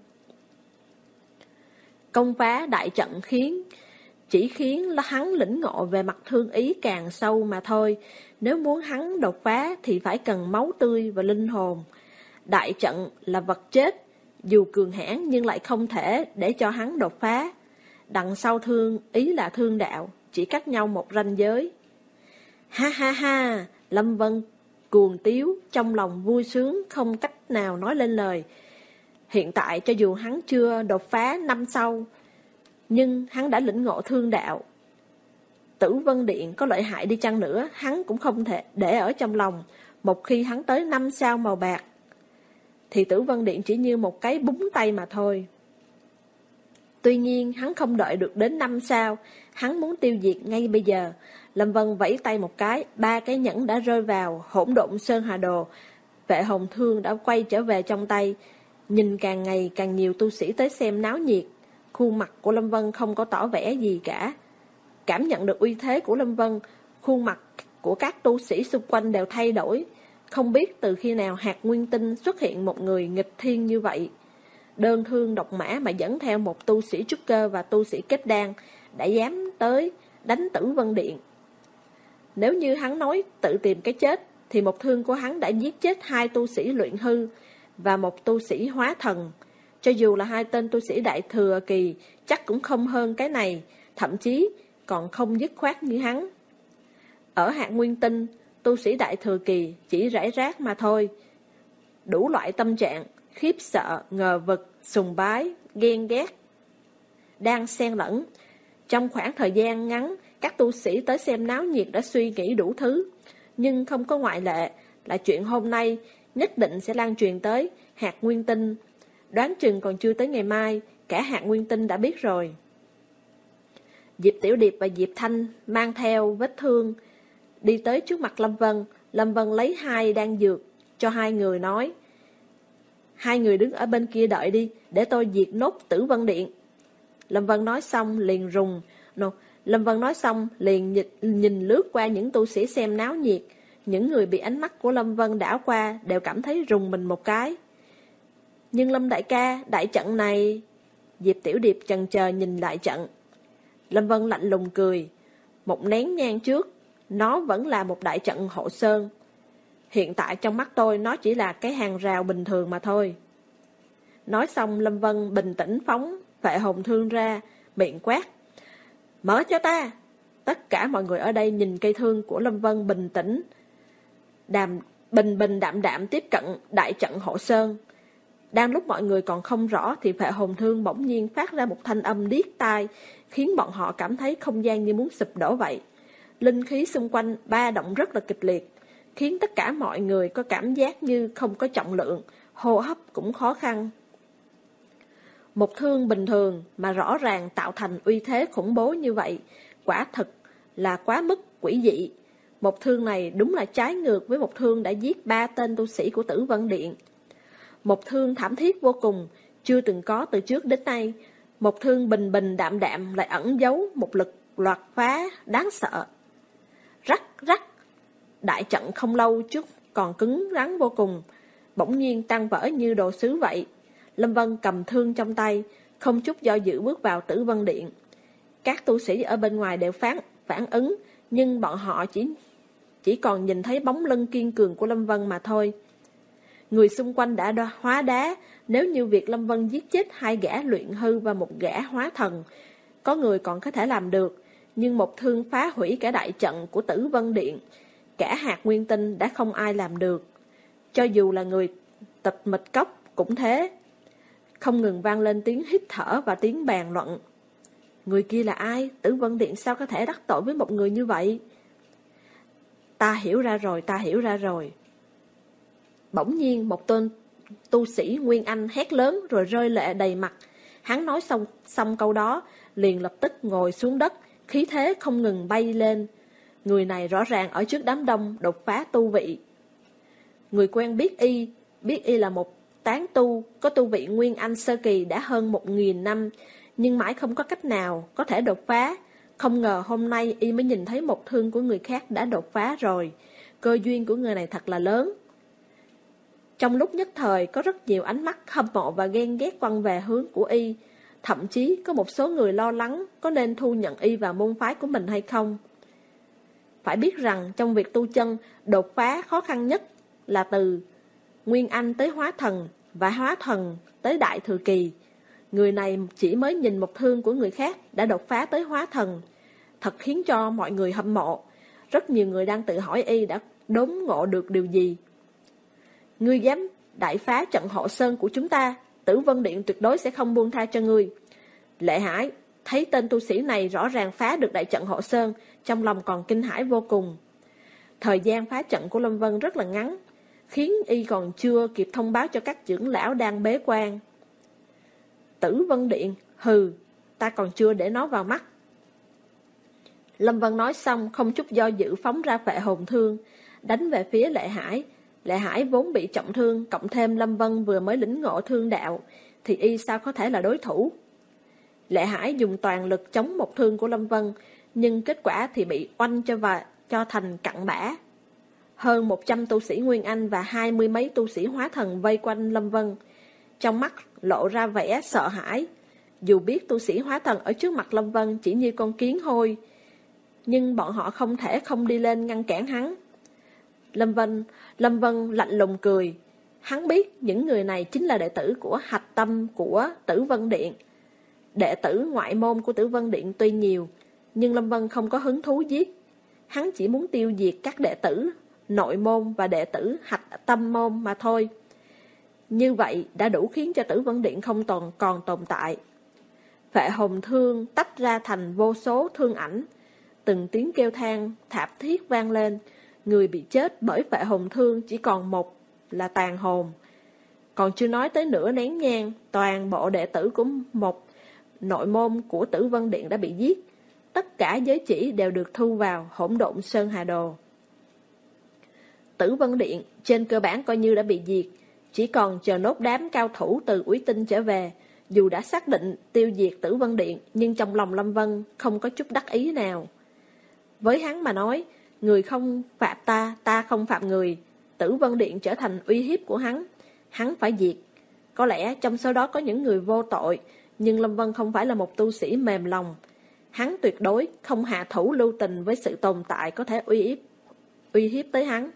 Công phá đại trận khiến chỉ khiến là hắn lĩnh ngộ về mặt thương ý càng sâu mà thôi. Nếu muốn hắn đột phá thì phải cần máu tươi và linh hồn. Đại trận là vật chết, dù cường hãn nhưng lại không thể để cho hắn đột phá. Đằng sau thương ý là thương đạo, chỉ cách nhau một ranh giới. Ha ha ha, Lâm Vân cuồng tiếu, trong lòng vui sướng không cách nào nói lên lời. Hiện tại cho dù hắn chưa đột phá năm sau, nhưng hắn đã lĩnh ngộ thương đạo. Tử Vân Điện có lợi hại đi chăng nữa, hắn cũng không thể để ở trong lòng. Một khi hắn tới năm sao màu bạc, thì Tử Vân Điện chỉ như một cái búng tay mà thôi. Tuy nhiên hắn không đợi được đến năm sao, hắn muốn tiêu diệt ngay bây giờ. Lâm Vân vẫy tay một cái, ba cái nhẫn đã rơi vào hỗn độn sơn hà đồ. Vệ hồn thương đã quay trở về trong tay. Nhìn càng ngày càng nhiều tu sĩ tới xem náo nhiệt. Khuôn mặt của Lâm Vân không có tỏ vẻ gì cả. Cảm nhận được uy thế của Lâm Vân, khuôn mặt của các tu sĩ xung quanh đều thay đổi. Không biết từ khi nào hạt nguyên tinh xuất hiện một người nghịch thiên như vậy. Đơn thương độc mã mà dẫn theo một tu sĩ trúc cơ và tu sĩ kết đan đã dám tới đánh Tử Vân Điện. Nếu như hắn nói tự tìm cái chết, thì một thương của hắn đã giết chết hai tu sĩ luyện hư và một tu sĩ hóa thần. Cho dù là hai tên tu sĩ đại thừa kỳ, chắc cũng không hơn cái này, thậm chí còn không dứt khoát như hắn. Ở hạt nguyên tinh, tu sĩ đại thừa kỳ chỉ rải rác mà thôi. Đủ loại tâm trạng, khiếp sợ, ngờ vực, sùng bái, ghen ghét đang xen lẫn. Trong khoảng thời gian ngắn, các tu sĩ tới xem náo nhiệt đã suy nghĩ đủ thứ, nhưng không có ngoại lệ là chuyện hôm nay nhất định sẽ lan truyền tới hạt nguyên tinh. Đoán chừng còn chưa tới ngày mai, cả hạt nguyên tinh đã biết rồi. Diệp Tiểu Điệp và Diệp Thanh mang theo vết thương đi tới trước mặt Lâm Vân. Lâm Vân lấy hai đan dược cho hai người, nói: hai người đứng ở bên kia đợi đi, để tôi diệt nốt Tử Vân Điện. Lâm Vân nói xong liền rùng no, Lâm Vân nói xong liền nhìn, nhìn lướt qua những tu sĩ xem náo nhiệt. Những người bị ánh mắt của Lâm Vân đảo qua đều cảm thấy rùng mình một cái. Nhưng Lâm đại ca, đại trận này... Diệp Tiểu Điệp chần chờ nhìn lại trận. Lâm Vân lạnh lùng cười. Một nén nhang trước, nó vẫn là một đại trận hộ sơn. Hiện tại trong mắt tôi nó chỉ là cái hàng rào bình thường mà thôi. Nói xong Lâm Vân bình tĩnh phóng Phệ Hồn Thương ra, miệng quát: mở cho ta! Tất cả mọi người ở đây nhìn cây thương của Lâm Vân bình tĩnh, đàm, bình bình đạm đạm tiếp cận đại trận hộ sơn. Đang lúc mọi người còn không rõ thì Phệ Hồn Thương bỗng nhiên phát ra một thanh âm điếc tai, khiến bọn họ cảm thấy không gian như muốn sụp đổ vậy. Linh khí xung quanh ba động rất là kịch liệt, khiến tất cả mọi người có cảm giác như không có trọng lượng, hô hấp cũng khó khăn. Một thương bình thường mà rõ ràng tạo thành uy thế khủng bố như vậy, quả thực là quá mức quỷ dị. Một thương này đúng là trái ngược với một thương đã giết ba tên tu sĩ của Tử Vân Điện. Một thương thảm thiết vô cùng, chưa từng có từ trước đến nay. Một thương bình bình đạm đạm lại ẩn giấu một lực loạt phá đáng sợ. Rắc rắc, đại trận không lâu trước còn cứng rắn vô cùng, bỗng nhiên tan vỡ như đồ sứ vậy. Lâm Vân cầm thương trong tay, không chút do dự bước vào Tử Vân Điện. Các tu sĩ ở bên ngoài đều phán, phản ứng, nhưng bọn họ chỉ, chỉ còn nhìn thấy bóng lưng kiên cường của Lâm Vân mà thôi. Người xung quanh đã đo, hóa đá, nếu như việc Lâm Vân giết chết hai gã luyện hư và một gã hóa thần, có người còn có thể làm được, nhưng một thương phá hủy cả đại trận của Tử Vân Điện, cả hạt nguyên tinh đã không ai làm được. Cho dù là người tịch mịch cốc cũng thế. Không ngừng vang lên tiếng hít thở và tiếng bàn luận. Người kia là ai? Tử Vân Điện sao có thể đắc tội với một người như vậy? Ta hiểu ra rồi, ta hiểu ra rồi. Bỗng nhiên một tên tu sĩ Nguyên Anh hét lớn rồi rơi lệ đầy mặt. Hắn nói xong, xong câu đó, liền lập tức ngồi xuống đất, khí thế không ngừng bay lên. Người này rõ ràng ở trước đám đông đột phá tu vị. Người quen biết y, biết y là một tán tu, có tu vị Nguyên Anh sơ kỳ đã hơn một nghìn năm, nhưng mãi không có cách nào có thể đột phá. Không ngờ hôm nay y mới nhìn thấy một thương của người khác đã đột phá rồi. Cơ duyên của người này thật là lớn. Trong lúc nhất thời có rất nhiều ánh mắt hâm mộ và ghen ghét quăng về hướng của y. Thậm chí có một số người lo lắng có nên thu nhận y vào môn phái của mình hay không. Phải biết rằng trong việc tu chân, đột phá khó khăn nhất là từ Nguyên Anh tới hóa thần và hóa thần tới đại thừa kỳ. Người này chỉ mới nhìn một thương của người khác đã đột phá tới hóa thần, thật khiến cho mọi người hâm mộ. Rất nhiều người đang tự hỏi y đã đốn ngộ được điều gì. Ngươi dám đại phá trận hộ sơn của chúng ta, Tử Vân Điện tuyệt đối sẽ không buông tha cho ngươi. Lệ Hải thấy tên tu sĩ này rõ ràng phá được đại trận hộ sơn, trong lòng còn kinh hãi vô cùng. Thời gian phá trận của Lâm Vân rất là ngắn, khiến y còn chưa kịp thông báo cho các trưởng lão đang bế quan. Tử Vân Điện, hừ, ta còn chưa để nó vào mắt. Lâm Vân nói xong không chút do dự phóng ra Phệ Hồn Thương, đánh về phía Lệ Hải. Lệ Hải vốn bị trọng thương, cộng thêm Lâm Vân vừa mới lĩnh ngộ thương đạo, thì y sao có thể là đối thủ. Lệ Hải dùng toàn lực chống một thương của Lâm Vân, nhưng kết quả thì bị oanh cho và cho thành cặn bã. Hơn một trăm tu sĩ Nguyên Anh và hai mươi mấy tu sĩ hóa thần vây quanh Lâm Vân, trong mắt lộ ra vẻ sợ hãi. Dù biết tu sĩ hóa thần ở trước mặt Lâm Vân chỉ như con kiến hôi, nhưng bọn họ không thể không đi lên ngăn cản hắn. Lâm Vân, Lâm Vân lạnh lùng cười. Hắn biết những người này chính là đệ tử của hạch tâm của Tử Vân Điện. Đệ tử ngoại môn của Tử Vân Điện tuy nhiều, nhưng Lâm Vân không có hứng thú giết. Hắn chỉ muốn tiêu diệt các đệ tử nội môn và đệ tử hạch tâm môn mà thôi. Như vậy đã đủ khiến cho Tử Vân Điện không còn, còn tồn tại. Phệ hồn thương tách ra thành vô số thương ảnh. Từng tiếng kêu than thảm thiết vang lên. Người bị chết bởi phệ hồn thương chỉ còn một là tàn hồn. Còn chưa nói tới nửa nén nhang, toàn bộ đệ tử của một nội môn của Tử Vân Điện đã bị giết. Tất cả giới chỉ đều được thu vào hỗn độn Sơn Hà Đồ. Tử Vân Điện trên cơ bản coi như đã bị diệt, chỉ còn chờ nốt đám cao thủ từ Úy Tinh trở về. Dù đã xác định tiêu diệt Tử Vân Điện, nhưng trong lòng Lâm Vân không có chút đắc ý nào. Với hắn mà nói, người không phạm ta, ta không phạm người. Tử Vân Điện trở thành uy hiếp của hắn, hắn phải diệt. Có lẽ trong số đó có những người vô tội, nhưng Lâm Vân không phải là một tu sĩ mềm lòng. Hắn tuyệt đối không hạ thủ lưu tình với sự tồn tại có thể uy hiếp, uy hiếp tới hắn.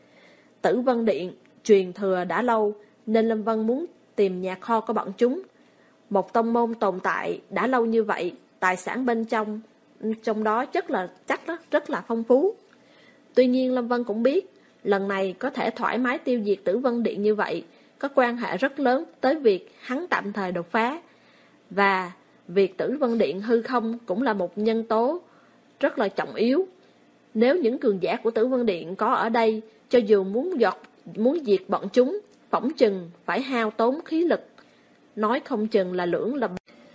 Tử Vân Điện truyền thừa đã lâu, nên Lâm Vân muốn tìm nhà kho của bọn chúng. Một tông môn tồn tại đã lâu như vậy, tài sản bên trong trong đó chắc là chắc rất, rất là phong phú. Tuy nhiên Lâm Vân cũng biết, lần này có thể thoải mái tiêu diệt Tử Vân Điện như vậy, có quan hệ rất lớn tới việc hắn tạm thời đột phá. Và việc Tử Vân Điện hư không cũng là một nhân tố rất là trọng yếu. Nếu những cường giả của Tử Vân Điện có ở đây, cho dù muốn giọt muốn diệt bọn chúng, phỏng chừng phải hao tốn khí lực, nói không chừng là lưỡng là.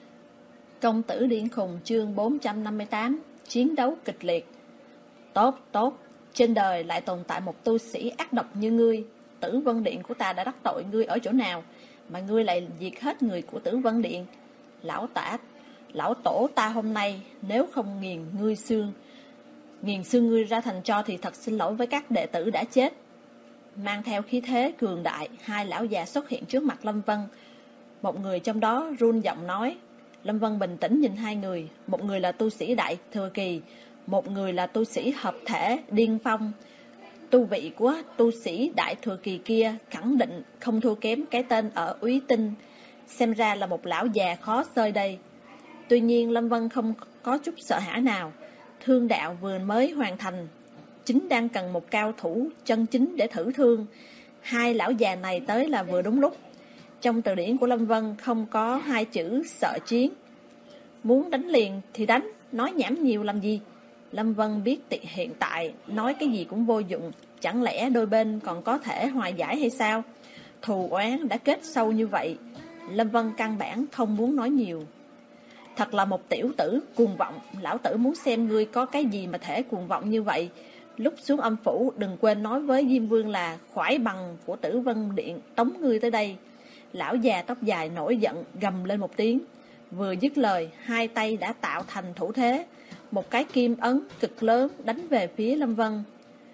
Công tử điên khùng chương bốn trăm năm mươi tám. Chiến đấu kịch liệt. Tốt, tốt, trên đời lại tồn tại một tu sĩ ác độc như ngươi. Tử Vân Điện của ta đã đắc tội ngươi ở chỗ nào mà ngươi lại diệt hết người của Tử Vân Điện? Lão tả, lão tổ ta hôm nay nếu không nghiền ngươi xương, nghiền xương ngươi ra thành tro thì thật xin lỗi với các đệ tử đã chết. Mang theo khí thế cường đại, hai lão già xuất hiện trước mặt Lâm Vân. Một người trong đó run giọng nói. Lâm Vân bình tĩnh nhìn hai người. Một người là tu sĩ đại thừa kỳ, một người là tu sĩ hợp thể điên phong. Tu vị của tu sĩ đại thừa kỳ kia khẳng định không thua kém cái tên ở Úy Tinh. Xem ra là một lão già khó xơi đây. Tuy nhiên Lâm Vân không có chút sợ hãi nào. Thương đạo vừa mới hoàn thành, chính đang cần một cao thủ chân chính để thử thương. Hai lão già này tới là vừa đúng lúc. Trong từ điển của Lâm Vân không có hai chữ sợ chiến. Muốn đánh liền thì đánh, nói nhảm nhiều làm gì? Lâm Vân biết tiện hiện tại nói cái gì cũng vô dụng. Chẳng lẽ đôi bên còn có thể hòa giải hay sao? Thù oán đã kết sâu như vậy, Lâm Vân căn bản không muốn nói nhiều. Thật là một tiểu tử cuồng vọng. Lão tử muốn xem ngươi có cái gì mà thể cuồng vọng như vậy. Lúc xuống âm phủ đừng quên nói với Diêm Vương là khoái bằng của Tử Vân Điện tống ngươi tới đây. Lão già tóc dài nổi giận gầm lên một tiếng. Vừa dứt lời, hai tay đã tạo thành thủ thế, một cái kim ấn cực lớn đánh về phía Lâm Vân.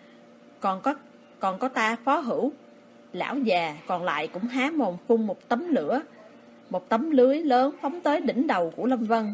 Còn có còn có ta phó hữu. Lão già còn lại cũng há mồm phun một tấm lửa. Một tấm lưới lớn phóng tới đỉnh đầu của Lâm Vân.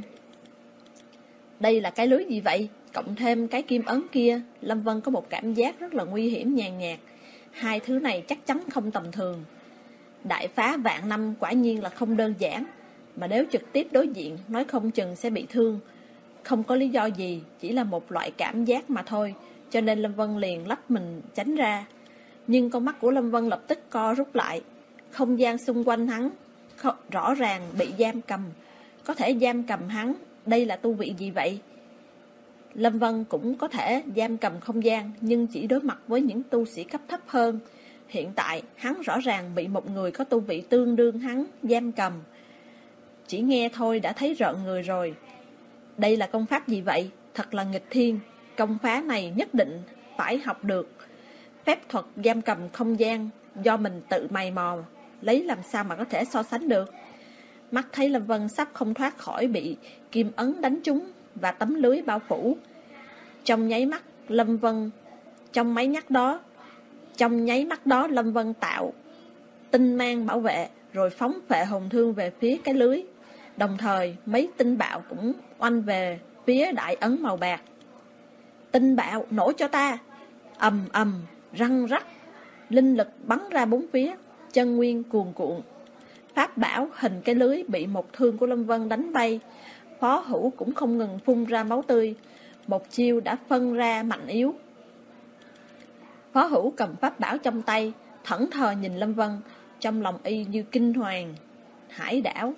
Đây là cái lưới gì vậy? Cộng thêm cái kim ấn kia, Lâm Vân có một cảm giác rất là nguy hiểm nhàn nhạt. Hai thứ này chắc chắn không tầm thường. Đại phá vạn năm quả nhiên là không đơn giản. Mà nếu trực tiếp đối diện, nói không chừng sẽ bị thương. Không có lý do gì, chỉ là một loại cảm giác mà thôi. Cho nên Lâm Vân liền lách mình tránh ra. Nhưng con mắt của Lâm Vân lập tức co rút lại. Không gian xung quanh hắn rõ ràng bị giam cầm. Có thể giam cầm hắn, đây là tu vị gì vậy? Lâm Vân cũng có thể giam cầm không gian, nhưng chỉ đối mặt với những tu sĩ cấp thấp hơn. Hiện tại hắn rõ ràng bị một người có tu vị tương đương hắn giam cầm. Chỉ nghe thôi đã thấy rợn người rồi. Đây là công pháp gì vậy? Thật là nghịch thiên. Công phá này nhất định phải học được. Phép thuật giam cầm không gian do mình tự mày mò, lấy làm sao mà có thể so sánh được. Mắt thấy Lâm Vân sắp không thoát khỏi bị kim ấn đánh trúng, và tấm lưới bao phủ. Trong nháy mắt Lâm Vân Trong máy nhắc đó Trong nháy mắt đó Lâm Vân tạo tinh mang bảo vệ, rồi phóng phệ hồn thương về phía cái lưới. Đồng thời mấy tinh bạo cũng oanh về phía đại ấn màu bạc. Tinh bạo nổ cho ta! Ầm ầm, răng rắc, linh lực bắn ra bốn phía, chân nguyên cuồn cuộn. Pháp bảo hình cái lưới bị một thương của Lâm Vân đánh bay. Phó Hữu cũng không ngừng phun ra máu tươi. Một chiêu đã phân ra mạnh yếu. Phó Hữu cầm pháp bảo trong tay, thẫn thờ nhìn Lâm Vân, trong lòng y như kinh hoàng hải đảo.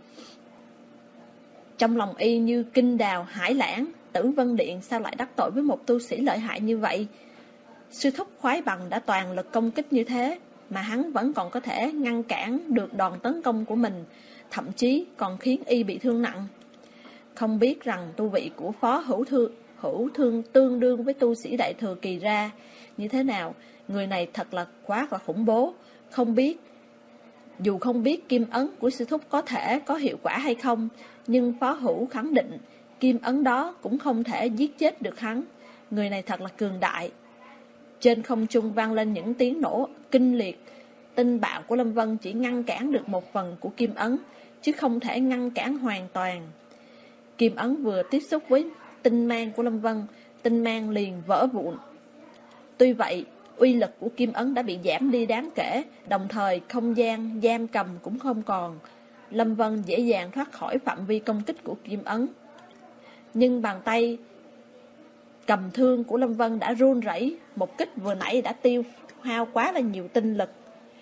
Trong lòng y như kinh đào hải lãng. Tử Vân Điện sao lại đắc tội với một tu sĩ lợi hại như vậy? Sư thúc Khoái Bằng đã toàn lực công kích như thế, mà hắn vẫn còn có thể ngăn cản được đòn tấn công của mình, thậm chí còn khiến y bị thương nặng. Không biết rằng tu vị của Phó Hữu Thương, hữu thương tương đương với tu sĩ đại thừa kỳ ra như thế nào. Người này thật là quá là khủng bố. Không biết Dù không biết kim ấn của sư thúc có thể có hiệu quả hay không, nhưng Phó Hữu khẳng định kim ấn đó cũng không thể giết chết được hắn. Người này thật là cường đại. Trên không trung vang lên những tiếng nổ kinh liệt. Tinh bạo của Lâm Vân chỉ ngăn cản được một phần của kim ấn, chứ không thể ngăn cản hoàn toàn. Kim ấn vừa tiếp xúc với tinh mang của Lâm Vân, tinh mang liền vỡ vụn. Tuy vậy, uy lực của kim ấn đã bị giảm đi đáng kể, đồng thời không gian giam cầm cũng không còn. Lâm Vân dễ dàng thoát khỏi phạm vi công kích của kim ấn. Nhưng bàn tay cầm thương của Lâm Vân đã run rẩy. Một kích vừa nãy đã tiêu hao quá là nhiều tinh lực.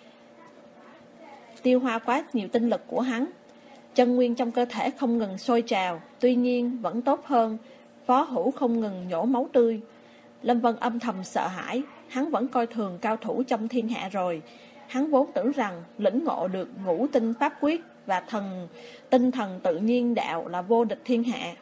Tiêu hao quá nhiều tinh lực của hắn. Chân nguyên trong cơ thể không ngừng sôi trào. Tuy nhiên vẫn tốt hơn Phó Hữu không ngừng nhổ máu tươi. Lâm Vân âm thầm sợ hãi. Hắn vẫn coi thường cao thủ trong thiên hạ rồi. Hắn vốn tưởng rằng lĩnh ngộ được ngũ tinh pháp quyết và thần tinh thần tự nhiên đạo là vô địch thiên hạ.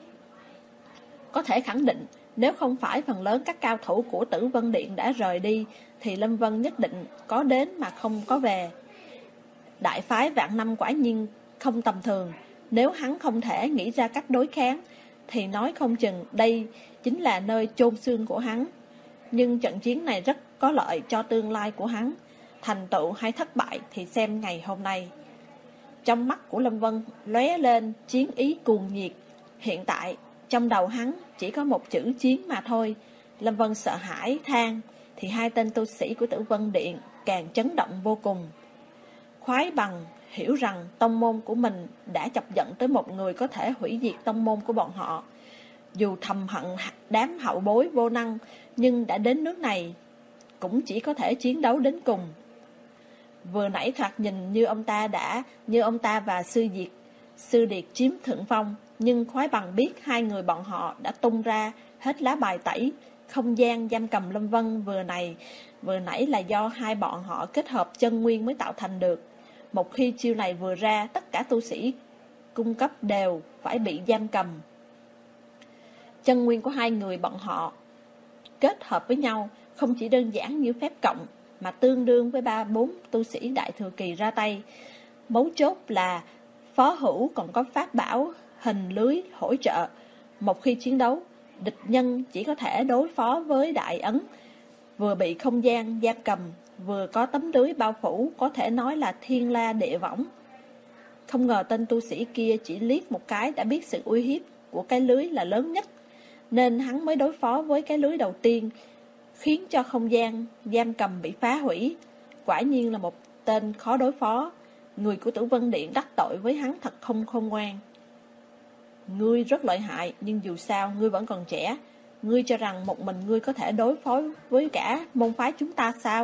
Có thể khẳng định, nếu không phải phần lớn các cao thủ của Tử Vân Điện đã rời đi, thì Lâm Vân nhất định có đến mà không có về. Đại phái vạn năm quả nhiên không tầm thường. Nếu hắn không thể nghĩ ra cách đối kháng, thì nói không chừng đây chính là nơi chôn xương của hắn. Nhưng trận chiến này rất có lợi cho tương lai của hắn. Thành tựu hay thất bại thì xem ngày hôm nay. Trong mắt của Lâm Vân lóe lên chiến ý cuồng nhiệt. Hiện tại trong đầu hắn chỉ có một chữ chiến mà thôi. Lâm Vân sợ hãi than, thì hai tên tu sĩ của Tử Vân Điện càng chấn động vô cùng. Khoái Bằng hiểu rằng tông môn của mình đã chọc giận tới một người có thể hủy diệt tông môn của bọn họ. Dù thầm hận đám hậu bối vô năng, nhưng đã đến nước này cũng chỉ có thể chiến đấu đến cùng. Vừa nãy thoạt nhìn như ông ta đã Như ông ta và Sư Diệt Sư Điệt chiếm thượng phong, nhưng Khoái Bằng biết hai người bọn họ đã tung ra hết lá bài tẩy. Không gian giam cầm Lâm Vân vừa này Vừa nãy là do hai bọn họ kết hợp chân nguyên mới tạo thành được. Một khi chiêu này vừa ra, tất cả tu sĩ cung cấp đều phải bị giam cầm. Chân nguyên của hai người bọn họ kết hợp với nhau không chỉ đơn giản như phép cộng, mà tương đương với ba bốn tu sĩ đại thừa kỳ ra tay. Mấu chốt là Phó Hữu còn có pháp bảo hình lưới hỗ trợ. Một khi chiến đấu, địch nhân chỉ có thể đối phó với đại ấn, vừa bị không gian giam cầm, vừa có tấm lưới bao phủ, có thể nói là thiên la địa võng. Không ngờ tên tu sĩ kia chỉ liếc một cái đã biết sự uy hiếp của cái lưới là lớn nhất, nên hắn mới đối phó với cái lưới đầu tiên, khiến cho không gian giam cầm bị phá hủy. Quả nhiên là một tên khó đối phó. Người của Tử Vân Điện đắc tội với hắn thật không khôn ngoan. Ngươi rất lợi hại, nhưng dù sao ngươi vẫn còn trẻ. Ngươi cho rằng một mình ngươi có thể đối phó với cả môn phái chúng ta sao?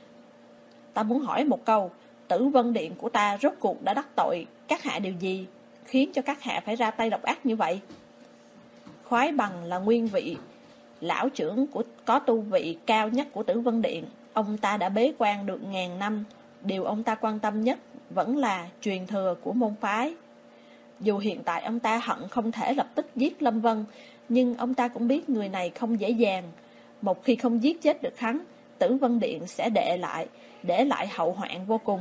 Ta muốn hỏi một câu, Tử Vân Điện của ta rốt cuộc đã đắc tội các hạ điều gì, khiến cho các hạ phải ra tay độc ác như vậy? Khoái Bằng là nguyên vị lão trưởng của có tu vị cao nhất của Tử Vân Điện. Ông ta đã bế quan được ngàn năm. Điều ông ta quan tâm nhất vẫn là truyền thừa của môn phái. Dù hiện tại ông ta hận không thể lập tức giết Lâm Vân, nhưng ông ta cũng biết người này không dễ dàng. Một khi không giết chết được hắn, Tử Vân Điện sẽ để lại Để lại hậu hoạn vô cùng.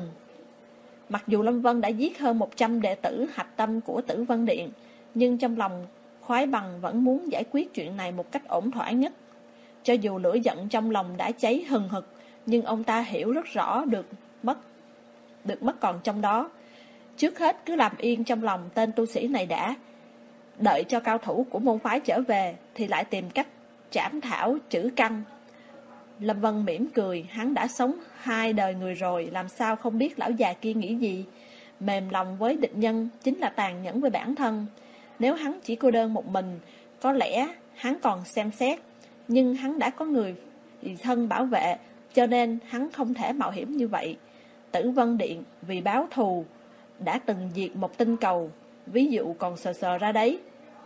Mặc dù Lâm Vân đã giết hơn một trăm đệ tử hạch tâm của Tử Vân Điện, nhưng trong lòng Khoái Bằng vẫn muốn giải quyết chuyện này một cách ổn thỏa nhất. Cho dù lửa giận trong lòng đã cháy hừng hực, nhưng ông ta hiểu rất rõ được mất được mất còn trong đó. Trước hết cứ làm yên trong lòng tên tu sĩ này đã. Đợi cho cao thủ của môn phái trở về thì lại tìm cách trảm thảo trữ căn. Lâm Vân mỉm cười, hắn đã sống hai đời người rồi, làm sao không biết lão già kia nghĩ gì. Mềm lòng với địch nhân chính là tàn nhẫn với bản thân. Nếu hắn chỉ cô đơn một mình, có lẽ hắn còn xem xét, nhưng hắn đã có người thân bảo vệ, cho nên hắn không thể mạo hiểm như vậy. Tử Vân Điện vì báo thù đã từng diệt một tinh cầu, ví dụ còn sờ sờ ra đấy.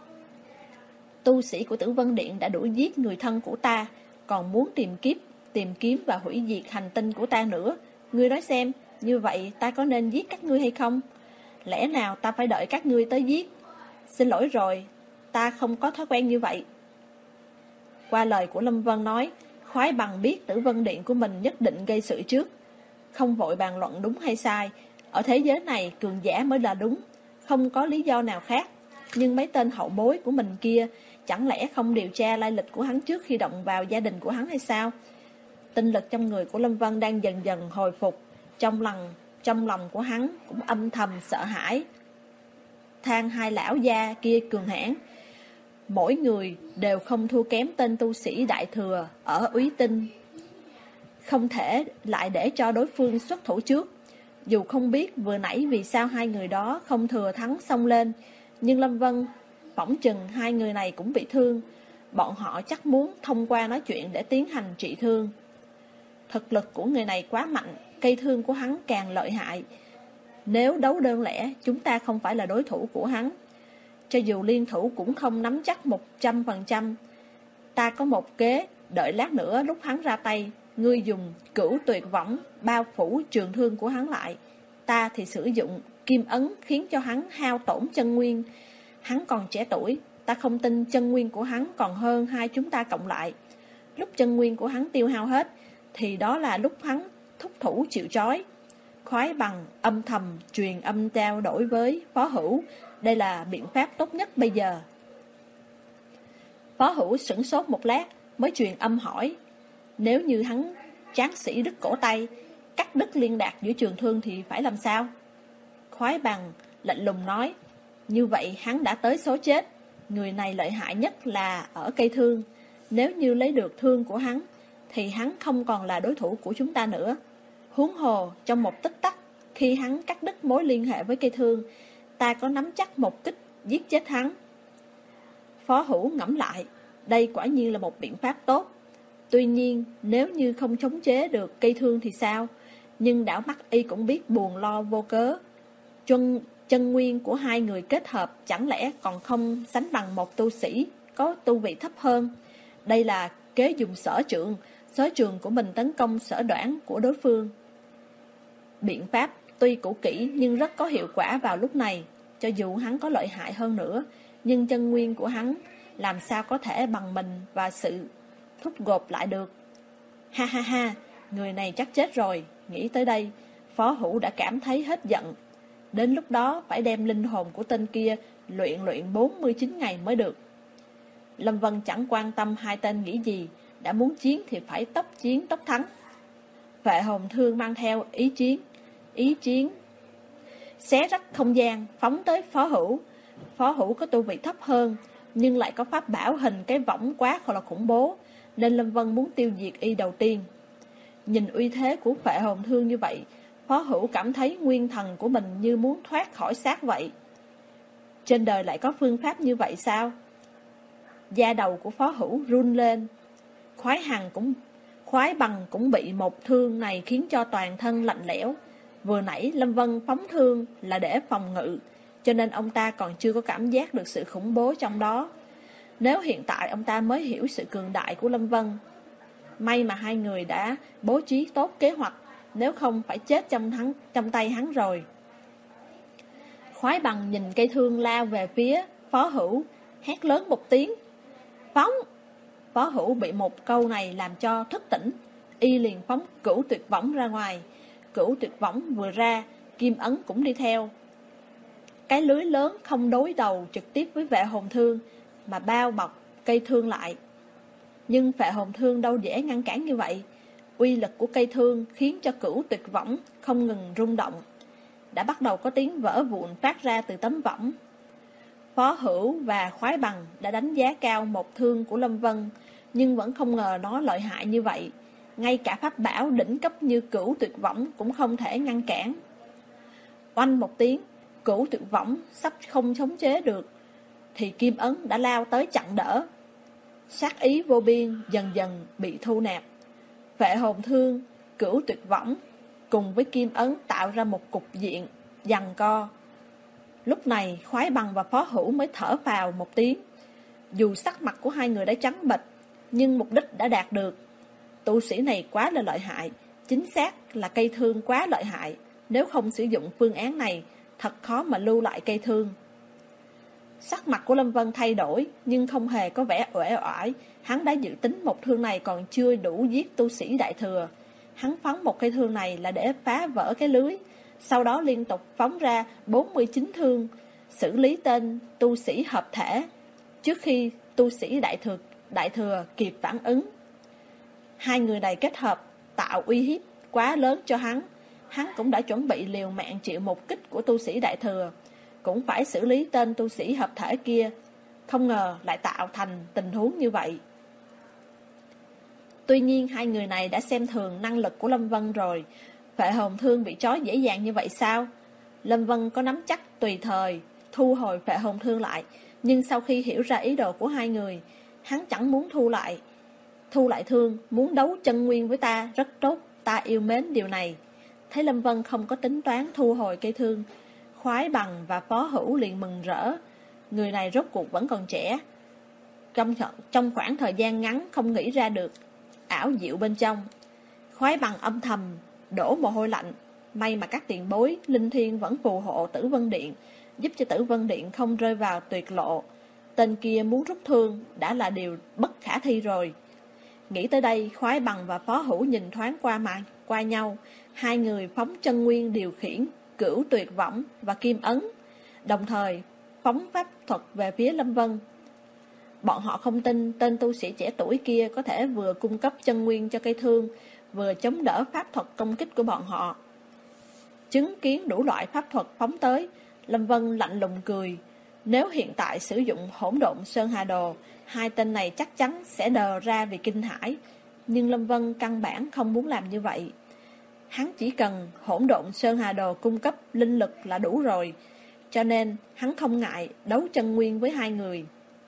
Tu sĩ của Tử Vân Điện đã đuổi giết người thân của ta, còn muốn tìm kiếp, tìm kiếm và hủy diệt hành tinh của ta nữa. Ngươi nói xem, như vậy ta có nên giết các ngươi hay không? Lẽ nào ta phải đợi các ngươi tới giết? Xin lỗi rồi, ta không có thói quen như vậy. Qua lời của Lâm Vân nói, Khoái Bằng biết Tử Vân Điện của mình nhất định gây sự trước. Không vội bàn luận đúng hay sai. Ở thế giới này cường giả mới là đúng, không có lý do nào khác. Nhưng mấy tên hậu bối của mình kia, chẳng lẽ không điều tra lai lịch của hắn trước khi động vào gia đình của hắn hay sao? Tinh lực trong người của Lâm Vân đang dần dần hồi phục. Trong lòng, trong lòng của hắn cũng âm thầm sợ hãi. Than hai lão gia kia cường hãn. Mỗi người đều không thua kém tên tu sĩ đại thừa ở Úy Tinh. Không thể lại để cho đối phương xuất thủ trước. Dù không biết vừa nãy vì sao hai người đó không thừa thắng xông lên, nhưng Lâm Vân phỏng chừng hai người này cũng bị thương. Bọn họ chắc muốn thông qua nói chuyện để tiến hành trị thương. Thực lực của người này quá mạnh, cây thương của hắn càng lợi hại. Nếu đấu đơn lẻ, chúng ta không phải là đối thủ của hắn. Cho dù liên thủ cũng không nắm chắc một trăm phần trăm. Ta có một kế, đợi lát nữa lúc hắn ra tay, ngươi dùng cửu tuyệt võng bao phủ trường thương của hắn lại. Ta thì sử dụng kim ấn khiến cho hắn hao tổn chân nguyên. Hắn còn trẻ tuổi, ta không tin chân nguyên của hắn còn hơn hai chúng ta cộng lại. Lúc chân nguyên của hắn tiêu hao hết, thì đó là lúc hắn thúc thủ chịu trói. Khoái Bằng âm thầm truyền âm trao đổi với Phó Hữu. Đây là biện pháp tốt nhất bây giờ. Phó Hữu sửng sốt một lát mới truyền âm hỏi, nếu như hắn tráng sĩ đứt cổ tay, cắt đứt liên đạt giữa trường thương thì phải làm sao? Khoái Bằng lạnh lùng nói, như vậy hắn đã tới số chết. Người này lợi hại nhất là ở cây thương. Nếu như lấy được thương của hắn, thì hắn không còn là đối thủ của chúng ta nữa. Huống hồ trong một tích tắc, khi hắn cắt đứt mối liên hệ với cây thương, ta có nắm chắc một kích giết chết hắn. Phó Hữu ngẫm lại, đây quả nhiên là một biện pháp tốt. Tuy nhiên, nếu như không chống chế được cây thương thì sao? Nhưng đảo mắt y cũng biết buồn lo vô cớ. Chân, chân nguyên của hai người kết hợp chẳng lẽ còn không sánh bằng một tu sĩ có tu vị thấp hơn. Đây là kế dùng sở trường, sở trường của mình tấn công sở đoản của đối phương. Biện pháp tuy cũ kỹ nhưng rất có hiệu quả vào lúc này. Cho dù hắn có lợi hại hơn nữa, nhưng chân nguyên của hắn làm sao có thể bằng mình và sự thúc gộp lại được. Ha ha ha, người này chắc chết rồi. Nghĩ tới đây, Phó Hữu đã cảm thấy hết giận. Đến lúc đó phải đem linh hồn của tên kia luyện luyện bốn mươi chín ngày mới được. Lâm Vân chẳng quan tâm hai tên nghĩ gì, đã muốn chiến thì phải tốc chiến tốc thắng. Vệ hồn thương mang theo ý chiến, ý chiến xé rách không gian, phóng tới Phó Hữu. Phó Hữu có tu vị thấp hơn, nhưng lại có pháp bảo hình cái võng quá là khủng bố, nên Lâm Vân muốn tiêu diệt y đầu tiên. Nhìn uy thế của vệ hồn thương như vậy, Phó Hữu cảm thấy nguyên thần của mình như muốn thoát khỏi xác vậy. Trên đời lại có phương pháp như vậy sao? Da đầu của Phó Hữu run lên. Khoái Hằng cũng Khoái Bằng cũng bị một thương này khiến cho toàn thân lạnh lẽo. Vừa nãy Lâm Vân phóng thương là để phòng ngự, cho nên ông ta còn chưa có cảm giác được sự khủng bố trong đó. Nếu hiện tại ông ta mới hiểu sự cường đại của Lâm Vân. May mà hai người đã bố trí tốt kế hoạch, nếu không phải chết trong, hắn, trong tay hắn rồi. Khoái Bằng nhìn cây thương lao về phía Phó Hữu, hét lớn một tiếng, phóng! Phó Hữu bị một câu này làm cho thức tỉnh, y liền phóng cửu tuyệt võng ra ngoài. Cửu tuyệt võng vừa ra, kim ấn cũng đi theo. Cái lưới lớn không đối đầu trực tiếp với vệ hồn thương, mà bao bọc cây thương lại. Nhưng phệ hồn thương đâu dễ ngăn cản như vậy. Uy lực của cây thương khiến cho cửu tuyệt võng không ngừng rung động. Đã bắt đầu có tiếng vỡ vụn phát ra từ tấm võng. Phó Hữu và Khoái Bằng đã đánh giá cao một thương của Lâm Vân, nhưng vẫn không ngờ nó lợi hại như vậy. Ngay cả pháp bảo đỉnh cấp như cửu tuyệt võng cũng không thể ngăn cản. Oanh một tiếng, cửu tuyệt võng sắp không khống chế được, thì Kim Ấn đã lao tới chặn đỡ. Sát ý vô biên dần dần bị thu nạp. Phệ hồn thương, cửu tuyệt võng cùng với Kim Ấn tạo ra một cục diện giằng co. Lúc này Khoái Bằng và Phó Hữu mới thở phào một tiếng. Dù sắc mặt của hai người đã trắng bệch, nhưng mục đích đã đạt được. Tu sĩ này quá là lợi hại, chính xác là cây thương quá lợi hại. Nếu không sử dụng phương án này, thật khó mà lưu lại cây thương. Sắc mặt của Lâm Vân thay đổi, nhưng không hề có vẻ uể oải. Hắn đã dự tính một thương này còn chưa đủ giết tu sĩ đại thừa. Hắn phóng một cây thương này là để phá vỡ cái lưới, sau đó liên tục phóng ra bốn mươi chín thương, xử lý tên tu sĩ hợp thể, trước khi tu sĩ đại thừa, đại thừa kịp phản ứng. Hai người này kết hợp tạo uy hiếp quá lớn cho hắn. Hắn cũng đã chuẩn bị liều mạng chịu một kích của tu sĩ đại thừa, cũng phải xử lý tên tu sĩ hợp thể kia. Không ngờ lại tạo thành tình huống như vậy. Tuy nhiên hai người này đã xem thường năng lực của Lâm Vân rồi. Phệ hồn thương bị trói dễ dàng như vậy sao? Lâm Vân có nắm chắc tùy thời thu hồi phệ hồn thương lại, nhưng sau khi hiểu ra ý đồ của hai người, hắn chẳng muốn thu lại. Thu lại thương, muốn đấu chân nguyên với ta, rất tốt, ta yêu mến điều này. Thấy Lâm Vân không có tính toán thu hồi cây thương, Khoái Bằng và Phó Hữu liền mừng rỡ. Người này rốt cuộc vẫn còn trẻ, trong, trong khoảng thời gian ngắn không nghĩ ra được ảo diệu bên trong. Khoái Bằng âm thầm đổ mồ hôi lạnh. May mà các tiền bối linh thiêng vẫn phù hộ Tử Vân Điện, giúp cho Tử Vân Điện không rơi vào tuyệt lộ. Tên kia muốn rút thương đã là điều bất khả thi rồi. Nghĩ tới đây, Khoái Bằng và Phó Hữu nhìn thoáng qua mà qua nhau. Hai người phóng chân nguyên điều khiển cửu tuyệt võng và Kim Ấn, đồng thời phóng pháp thuật về phía Lâm Vân. Bọn họ không tin tên tu sĩ trẻ tuổi kia có thể vừa cung cấp chân nguyên cho cây thương, vừa chống đỡ pháp thuật công kích của bọn họ. Chứng kiến đủ loại pháp thuật phóng tới, Lâm Vân lạnh lùng cười. Nếu hiện tại sử dụng hỗn độn Sơn Hà Đồ, hai tên này chắc chắn sẽ đờ ra vì kinh hãi. Nhưng Lâm Vân căn bản không muốn làm như vậy. Hắn chỉ cần hỗn độn Sơn Hà Đồ cung cấp linh lực là đủ rồi, cho nên hắn không ngại đấu chân nguyên với hai người.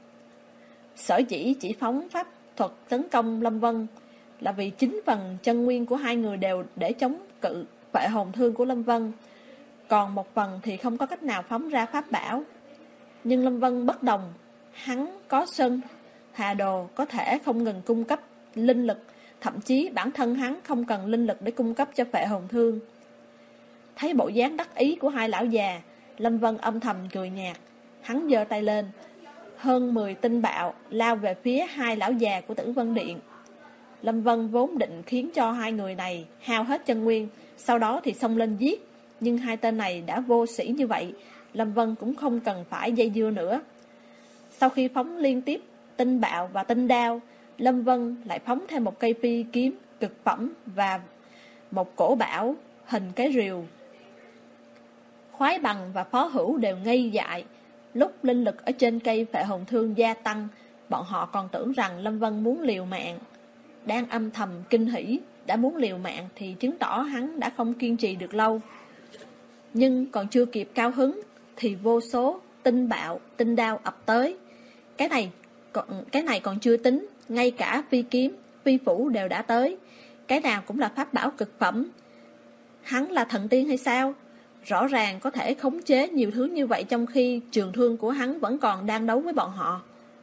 Sở dĩ chỉ phóng pháp thuật tấn công Lâm Vân là vì chính phần chân nguyên của hai người đều để chống cự phệ hồn thương của Lâm Vân, còn một phần thì không có cách nào phóng ra pháp bảo. Nhưng Lâm Vân bất đồng, hắn có Sơn Hà Đồ có thể không ngừng cung cấp linh lực, thậm chí bản thân hắn không cần linh lực để cung cấp cho phệ hồn thương. Thấy bộ dáng đắc ý của hai lão già, Lâm Vân âm thầm cười nhạt. Hắn giơ tay lên, hơn mười tinh bạo lao về phía hai lão già của Tử Vân Điện. Lâm Vân vốn định khiến cho hai người này hao hết chân nguyên, sau đó thì xông lên giết. Nhưng hai tên này đã vô sĩ như vậy, Lâm Vân cũng không cần phải dây dưa nữa. Sau khi phóng liên tiếp tinh bạo và tinh đao, Lâm Vân lại phóng thêm một cây phi kiếm cực phẩm và một cổ bảo hình cái rìu. Khoái Bằng và Phó Hữu đều ngây dại. Lúc linh lực ở trên cây phệ hồn thương gia tăng, bọn họ còn tưởng rằng Lâm Vân muốn liều mạng. Đang âm thầm kinh hỉ, đã muốn liều mạng thì chứng tỏ hắn đã không kiên trì được lâu. Nhưng còn chưa kịp cao hứng thì vô số tinh bạo, tinh đao ập tới. Cái này còn, cái này còn chưa tính, ngay cả phi kiếm, phi phủ đều đã tới. Cái nào cũng là pháp bảo cực phẩm. Hắn là thần tiên hay sao? Rõ ràng có thể khống chế nhiều thứ như vậy trong khi trường thương của hắn vẫn còn đang đấu với bọn họ.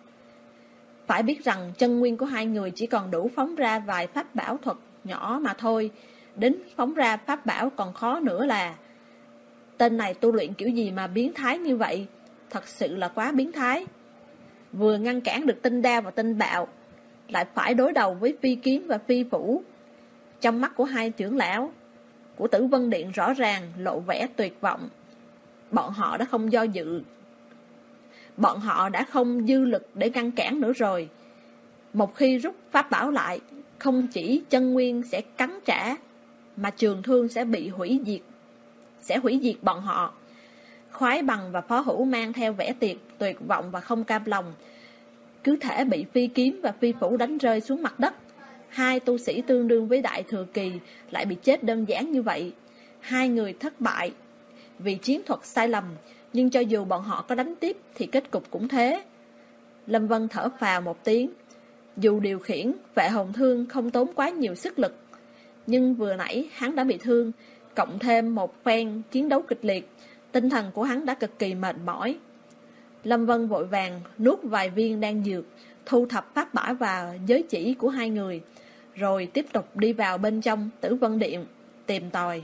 Phải biết rằng chân nguyên của hai người chỉ còn đủ phóng ra vài pháp bảo thuật nhỏ mà thôi. Đến phóng ra pháp bảo còn khó nữa là. Tên này tu luyện kiểu gì mà biến thái như vậy? Thật sự là quá biến thái. Vừa ngăn cản được tinh đao và tinh bạo, lại phải đối đầu với phi kiếm và phi phủ. Trong mắt của hai trưởng lão của Tử Vân Điện rõ ràng lộ vẻ tuyệt vọng. Bọn họ đã không do dự. bọn họ đã không dư lực để ngăn cản nữa rồi. Một khi rút pháp bảo lại, không chỉ chân nguyên sẽ cắn trả, mà trường thương sẽ bị hủy diệt, sẽ hủy diệt bọn họ. Khoái Bằng và Phó Hữu mang theo vẻ tiệt tuyệt vọng và không cam lòng, cứ thể bị phi kiếm và phi phủ đánh rơi xuống mặt đất. Hai tu sĩ tương đương với Đại Thừa Kỳ lại bị chết đơn giản như vậy. Hai người thất bại vì chiến thuật sai lầm, nhưng cho dù bọn họ có đánh tiếp thì kết cục cũng thế. Lâm Vân thở phào một tiếng. Dù điều khiển vệ hồn thương không tốn quá nhiều sức lực, nhưng vừa nãy hắn đã bị thương, cộng thêm một phen chiến đấu kịch liệt, tinh thần của hắn đã cực kỳ mệt mỏi. Lâm Vân vội vàng nuốt vài viên đan dược, thu thập pháp bảo và giới chỉ của hai người, rồi tiếp tục đi vào bên trong Tử Vân Điện tìm tòi.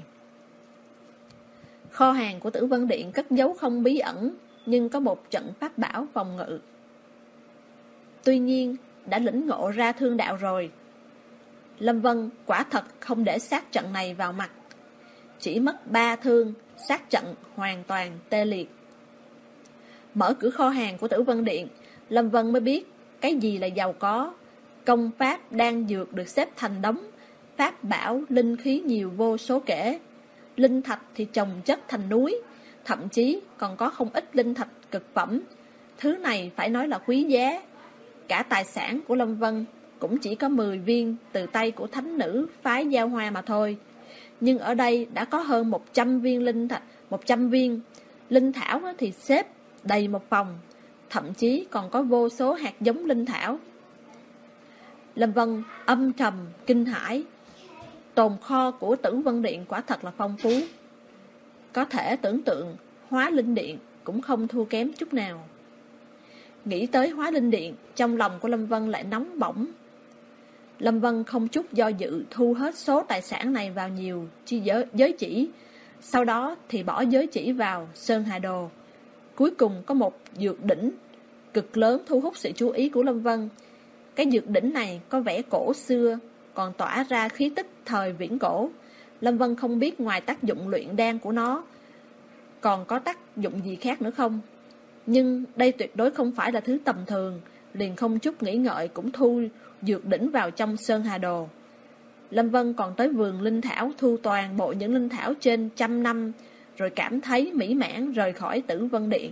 Kho hàng của Tử Vân Điện cất giấu không bí ẩn, nhưng có một trận pháp bảo phòng ngự. Tuy nhiên, đã lĩnh ngộ ra thương đạo rồi. Lâm Vân quả thật không để sát trận này vào mặt. Chỉ mất ba thương, sát trận hoàn toàn tê liệt. Mở cửa kho hàng của Tử Vân Điện, Lâm Vân mới biết cái gì là giàu có. Công pháp đan dược được xếp thành đống, pháp bảo linh khí nhiều vô số kể. Linh thạch thì chồng chất thành núi, thậm chí còn có không ít linh thạch cực phẩm. Thứ này phải nói là quý giá. Cả tài sản của Lâm Vân cũng chỉ có mười viên từ tay của thánh nữ phái Giao Hoa mà thôi. Nhưng ở đây đã có hơn một trăm viên linh thạch, một trăm viên linh thảo thì xếp đầy một phòng, thậm chí còn có vô số hạt giống linh thảo. Lâm Vân âm trầm kinh hãi. Tồn kho của Tử Vân Điện quả thật là phong phú. Có thể tưởng tượng Hóa Linh Điện cũng không thua kém chút nào. Nghĩ tới Hóa Linh Điện, trong lòng của Lâm Vân lại nóng bỏng. Lâm Vân không chút do dự thu hết số tài sản này vào nhiều chi giới, giới chỉ. Sau đó thì bỏ giới chỉ vào Sơn Hà Đồ. Cuối cùng có một dược đỉnh cực lớn thu hút sự chú ý của Lâm Vân. Cái dược đỉnh này có vẻ cổ xưa, còn tỏa ra khí tức thời viễn cổ. Lâm Vân không biết ngoài tác dụng luyện đan của nó còn có tác dụng gì khác nữa không. Nhưng đây tuyệt đối không phải là thứ tầm thường, liền không chút nghĩ ngợi cũng thu dược đỉnh vào trong Sơn Hà Đồ. Lâm Vân còn tới vườn linh thảo thu toàn bộ những linh thảo trên trăm năm, rồi cảm thấy mỹ mãn rời khỏi Tử Vân Điện.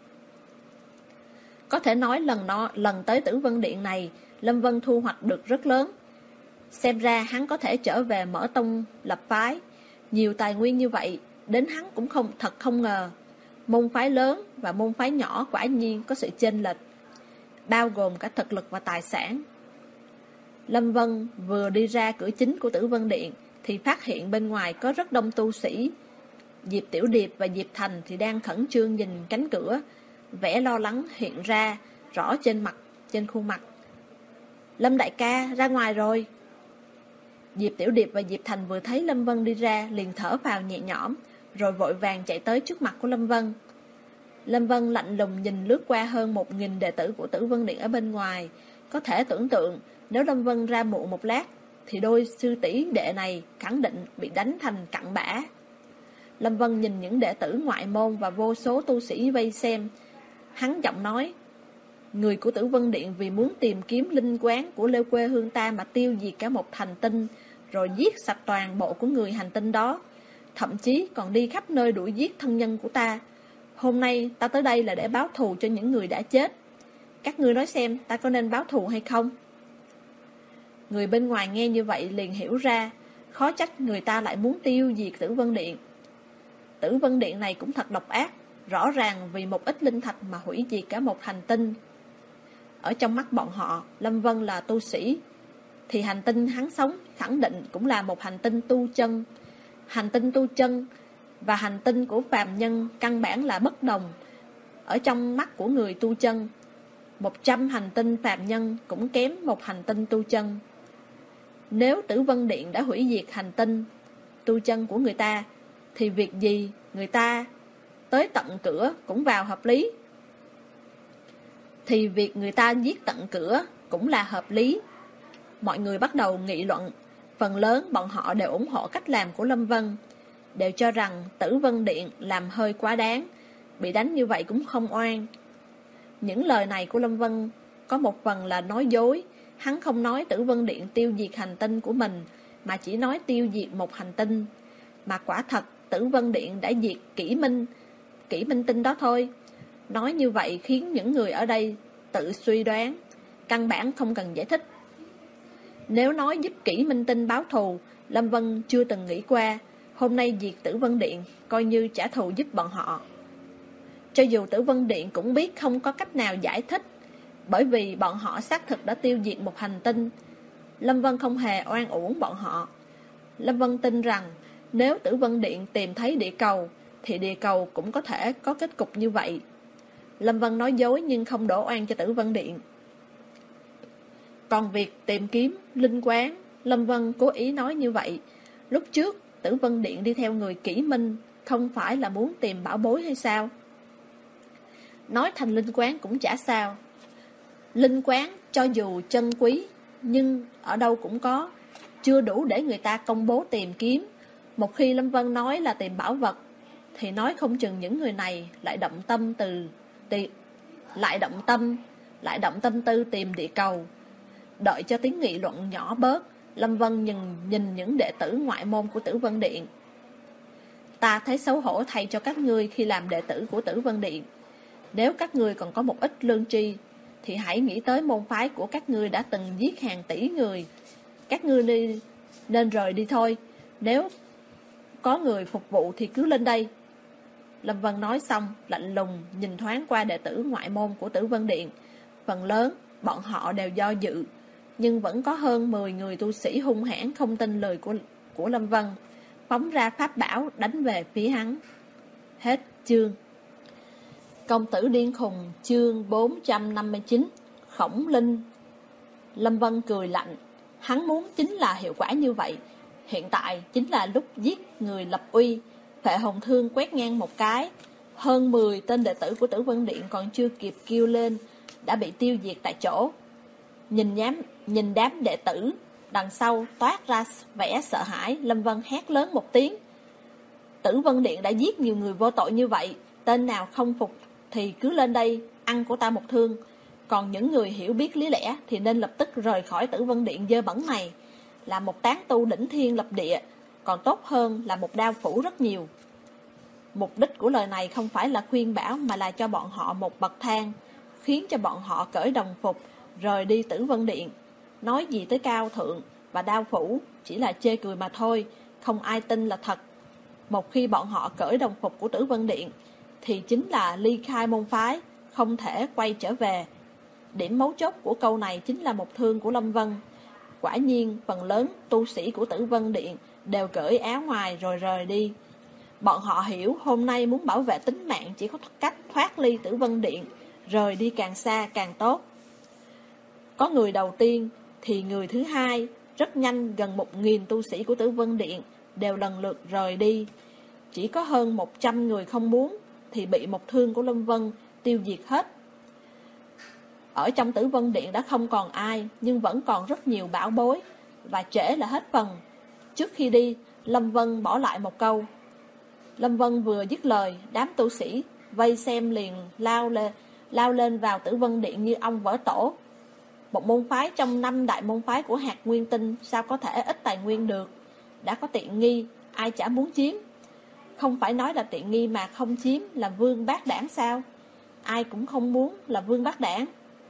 Có thể nói lần nó, lần tới Tử Vân Điện này, Lâm Vân thu hoạch được rất lớn. Xem ra hắn có thể trở về mở tông lập phái. Nhiều tài nguyên như vậy, đến hắn cũng không thật không ngờ. Môn phái lớn và môn phái nhỏ quả nhiên có sự chênh lệch, bao gồm cả thực lực và tài sản. Lâm Vân vừa đi ra cửa chính của Tử Vân Điện thì phát hiện bên ngoài có rất đông tu sĩ. Diệp Tiểu Điệp và Diệp Thành thì đang khẩn trương nhìn cánh cửa, vẻ lo lắng hiện ra rõ trên mặt, trên khuôn mặt. Lâm đại ca, ra ngoài rồi. Diệp Tiểu Điệp và Diệp Thành vừa thấy Lâm Vân đi ra liền thở phào nhẹ nhõm, rồi vội vàng chạy tới trước mặt của Lâm Vân. Lâm Vân lạnh lùng nhìn lướt qua hơn một nghìn đệ tử của Tử Vân Điện ở bên ngoài. Có thể tưởng tượng nếu Lâm Vân ra muộn một lát thì đôi sư tỷ đệ này khẳng định bị đánh thành cặn bã. Lâm Vân nhìn những đệ tử ngoại môn và vô số tu sĩ vây xem. Hắn giọng nói: người của Tử Vân Điện vì muốn tìm kiếm linh quán của lêu quê hương ta mà tiêu diệt cả một hành tinh, rồi giết sạch toàn bộ của người hành tinh đó, thậm chí còn đi khắp nơi đuổi giết thân nhân của ta. Hôm nay ta tới đây là để báo thù cho những người đã chết. Các ngươi nói xem ta có nên báo thù hay không? Người bên ngoài nghe như vậy liền hiểu ra, khó trách người ta lại muốn tiêu diệt Tử Vân Điện. Tử Vân Điện này cũng thật độc ác, rõ ràng vì một ít linh thạch mà hủy diệt cả một hành tinh. Ở trong mắt bọn họ, Lâm Vân là tu sĩ, thì hành tinh hắn sống khẳng định cũng là một hành tinh tu chân. Hành tinh tu chân và hành tinh của phàm nhân căn bản là bất đồng. Ở trong mắt của người tu chân, một trăm hành tinh phàm nhân cũng kém một hành tinh tu chân. Nếu Tử Vân Điện đã hủy diệt hành tinh tu chân của người ta, thì việc gì người ta tới tận cửa cũng vào hợp lý. Thì việc người ta giết tận cửa cũng là hợp lý. Mọi người bắt đầu nghị luận. Phần lớn bọn họ đều ủng hộ cách làm của Lâm Vân, đều cho rằng Tử Vân Điện làm hơi quá đáng, bị đánh như vậy cũng không oan. Những lời này của Lâm Vân có một phần là nói dối. Hắn không nói Tử Vân Điện tiêu diệt hành tinh của mình, mà chỉ nói tiêu diệt một hành tinh. Mà quả thật Tử Vân Điện đã diệt Kỷ Minh Kỷ Minh tinh đó thôi. Nói như vậy khiến những người ở đây tự suy đoán, căn bản không cần giải thích. Nếu nói giúp Kỷ Minh tinh báo thù, Lâm Vân chưa từng nghĩ qua. Hôm nay diệt Tử Vân Điện coi như trả thù giúp bọn họ. Cho dù Tử Vân Điện cũng biết không có cách nào giải thích, bởi vì bọn họ xác thực đã tiêu diệt một hành tinh. Lâm Vân không hề oan uổng bọn họ. Lâm Vân tin rằng nếu Tử Vân Điện tìm thấy địa cầu, thì địa cầu cũng có thể có kết cục như vậy. Lâm Vân nói dối nhưng không đổ oan cho Tử Vân Điện. Còn việc tìm kiếm linh quán, Lâm Vân cố ý nói như vậy. Lúc trước Tử Vân Điện đi theo người Kỷ Minh, không phải là muốn tìm bảo bối hay sao? Nói thành linh quán cũng chả sao. Linh quán cho dù chân quý, nhưng ở đâu cũng có, chưa đủ để người ta công bố tìm kiếm. Một khi Lâm Vân nói là tìm bảo vật, thì nói không chừng những người này lại động tâm từ tìm, lại động tâm, lại động tâm tư tìm địa cầu. Đợi cho tiếng nghị luận nhỏ bớt, Lâm Vân nhìn, nhìn những đệ tử ngoại môn của Tử Vân Điện. Ta thấy xấu hổ thay cho các ngươi khi làm đệ tử của Tử Vân Điện. Nếu các ngươi còn có một ít lương tri, thì hãy nghĩ tới môn phái của các ngươi đã từng giết hàng tỷ người. Các ngươi đi, nên rời đi thôi. Nếu có người phục vụ thì cứ lên đây. Lâm Vân nói xong, lạnh lùng nhìn thoáng qua đệ tử ngoại môn của Tử Vân Điện. Phần lớn, bọn họ đều do dự, nhưng vẫn có hơn mười người tu sĩ hung hãn không tin lời của, của Lâm Vân, phóng ra pháp bảo đánh về phía hắn. Hết chương. Công tử điên khùng, chương bốn trăm năm mươi chín. Khổng Linh. Lâm Vân cười lạnh. Hắn muốn chính là hiệu quả như vậy. Hiện tại chính là lúc giết người lập uy. Phệ Hồn Thương quét ngang một cái, hơn mười tên đệ tử của Tử Vân Điện còn chưa kịp kêu lên đã bị tiêu diệt tại chỗ. Nhìn nhám, nhìn đám đệ tử đằng sau toát ra vẻ sợ hãi, Lâm Vân hét lớn một tiếng. Tử Vân Điện đã giết nhiều người vô tội như vậy, tên nào không phục thì cứ lên đây ăn của ta một thương. Còn những người hiểu biết lý lẽ thì nên lập tức rời khỏi Tử Vân Điện dơ bẩn này. Là một tán tu đỉnh thiên lập địa, còn tốt hơn là một đao phủ rất nhiều. Mục đích của lời này không phải là khuyên bảo, mà là cho bọn họ một bậc thang, khiến cho bọn họ cởi đồng phục, rời đi Tử Vân Điện. Nói gì tới cao thượng và đao phủ chỉ là chê cười mà thôi, không ai tin là thật. Một khi bọn họ cởi đồng phục của Tử Vân Điện, thì chính là ly khai môn phái, không thể quay trở về. Điểm mấu chốt của câu này chính là một thương của Lâm Vân. Quả nhiên, phần lớn tu sĩ của Tử Vân Điện đều cởi áo ngoài rồi rời đi. Bọn họ hiểu hôm nay muốn bảo vệ tính mạng chỉ có cách thoát ly Tử Vân Điện, rời đi càng xa càng tốt. Có người đầu tiên thì người thứ hai, rất nhanh gần một nghìn tu sĩ của Tử Vân Điện đều lần lượt rời đi. Chỉ có hơn một trăm người không muốn thì bị một thương của Lâm Vân tiêu diệt hết. Ở trong Tử Vân Điện đã không còn ai, nhưng vẫn còn rất nhiều bảo bối, và trễ là hết phần. Trước khi đi, Lâm Vân bỏ lại một câu. Lâm Vân vừa dứt lời, đám tu sĩ vây xem liền lao lên, lao lên vào Tử Vân Điện như ong vỡ tổ. Một môn phái trong năm đại môn phái của hạt nguyên tinh sao có thể ít tài nguyên được? Đã có tiện nghi, ai chả muốn chiếm? Không phải nói là tiện nghi mà không chiếm là vương bát đảng sao? Ai cũng không muốn là vương bát đảng.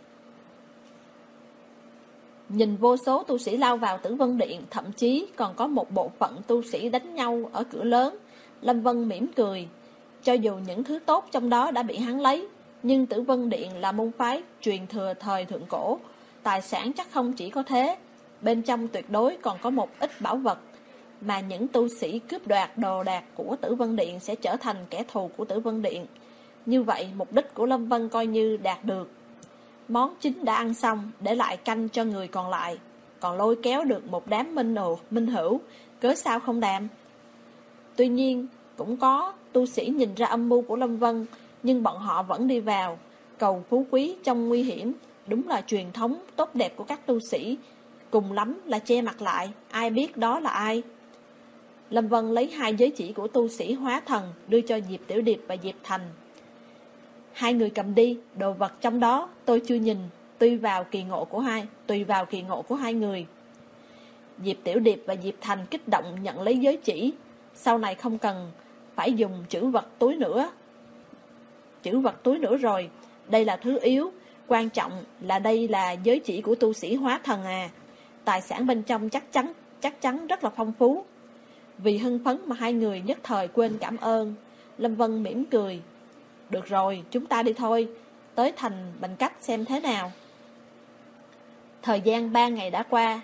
Nhìn vô số tu sĩ lao vào Tử Vân Điện, thậm chí còn có một bộ phận tu sĩ đánh nhau ở cửa lớn, Lâm Vân mỉm cười. Cho dù những thứ tốt trong đó đã bị hắn lấy, nhưng Tử Vân Điện là môn phái truyền thừa thời thượng cổ, tài sản chắc không chỉ có thế, bên trong tuyệt đối còn có một ít bảo vật, mà những tu sĩ cướp đoạt đồ đạc của Tử Vân Điện sẽ trở thành kẻ thù của Tử Vân Điện. Như vậy mục đích của Lâm Vân coi như đạt được. Món chính đã ăn xong, để lại canh cho người còn lại, còn lôi kéo được một đám minh đồ, minh hữu, cớ sao không đàm. Tuy nhiên, cũng có tu sĩ nhìn ra âm mưu của Lâm Vân, nhưng bọn họ vẫn đi vào. Cầu phú quý trong nguy hiểm, đúng là truyền thống tốt đẹp của các tu sĩ. Cùng lắm là che mặt lại, ai biết đó là ai. Lâm Vân lấy hai giới chỉ của tu sĩ hóa thần đưa cho Diệp Tiểu Điệp và Diệp Thành. Hai người cầm đi, đồ vật trong đó tôi chưa nhìn, tùy vào kỳ ngộ của hai, tùy vào kỳ ngộ của hai người. Diệp Tiểu Điệp và Diệp Thành kích động nhận lấy giới chỉ, sau này không cần phải dùng trữ vật túi nữa. Trữ vật túi nữa rồi, đây là thứ yếu, quan trọng là đây là giới chỉ của tu sĩ hóa thần à. Tài sản bên trong chắc chắn chắc chắn rất là phong phú. Vì hưng phấn mà hai người nhất thời quên cảm ơn. Lâm Vân mỉm cười. Được rồi, chúng ta đi thôi, tới thành Bành Cách xem thế nào. Thời gian ba ngày đã qua.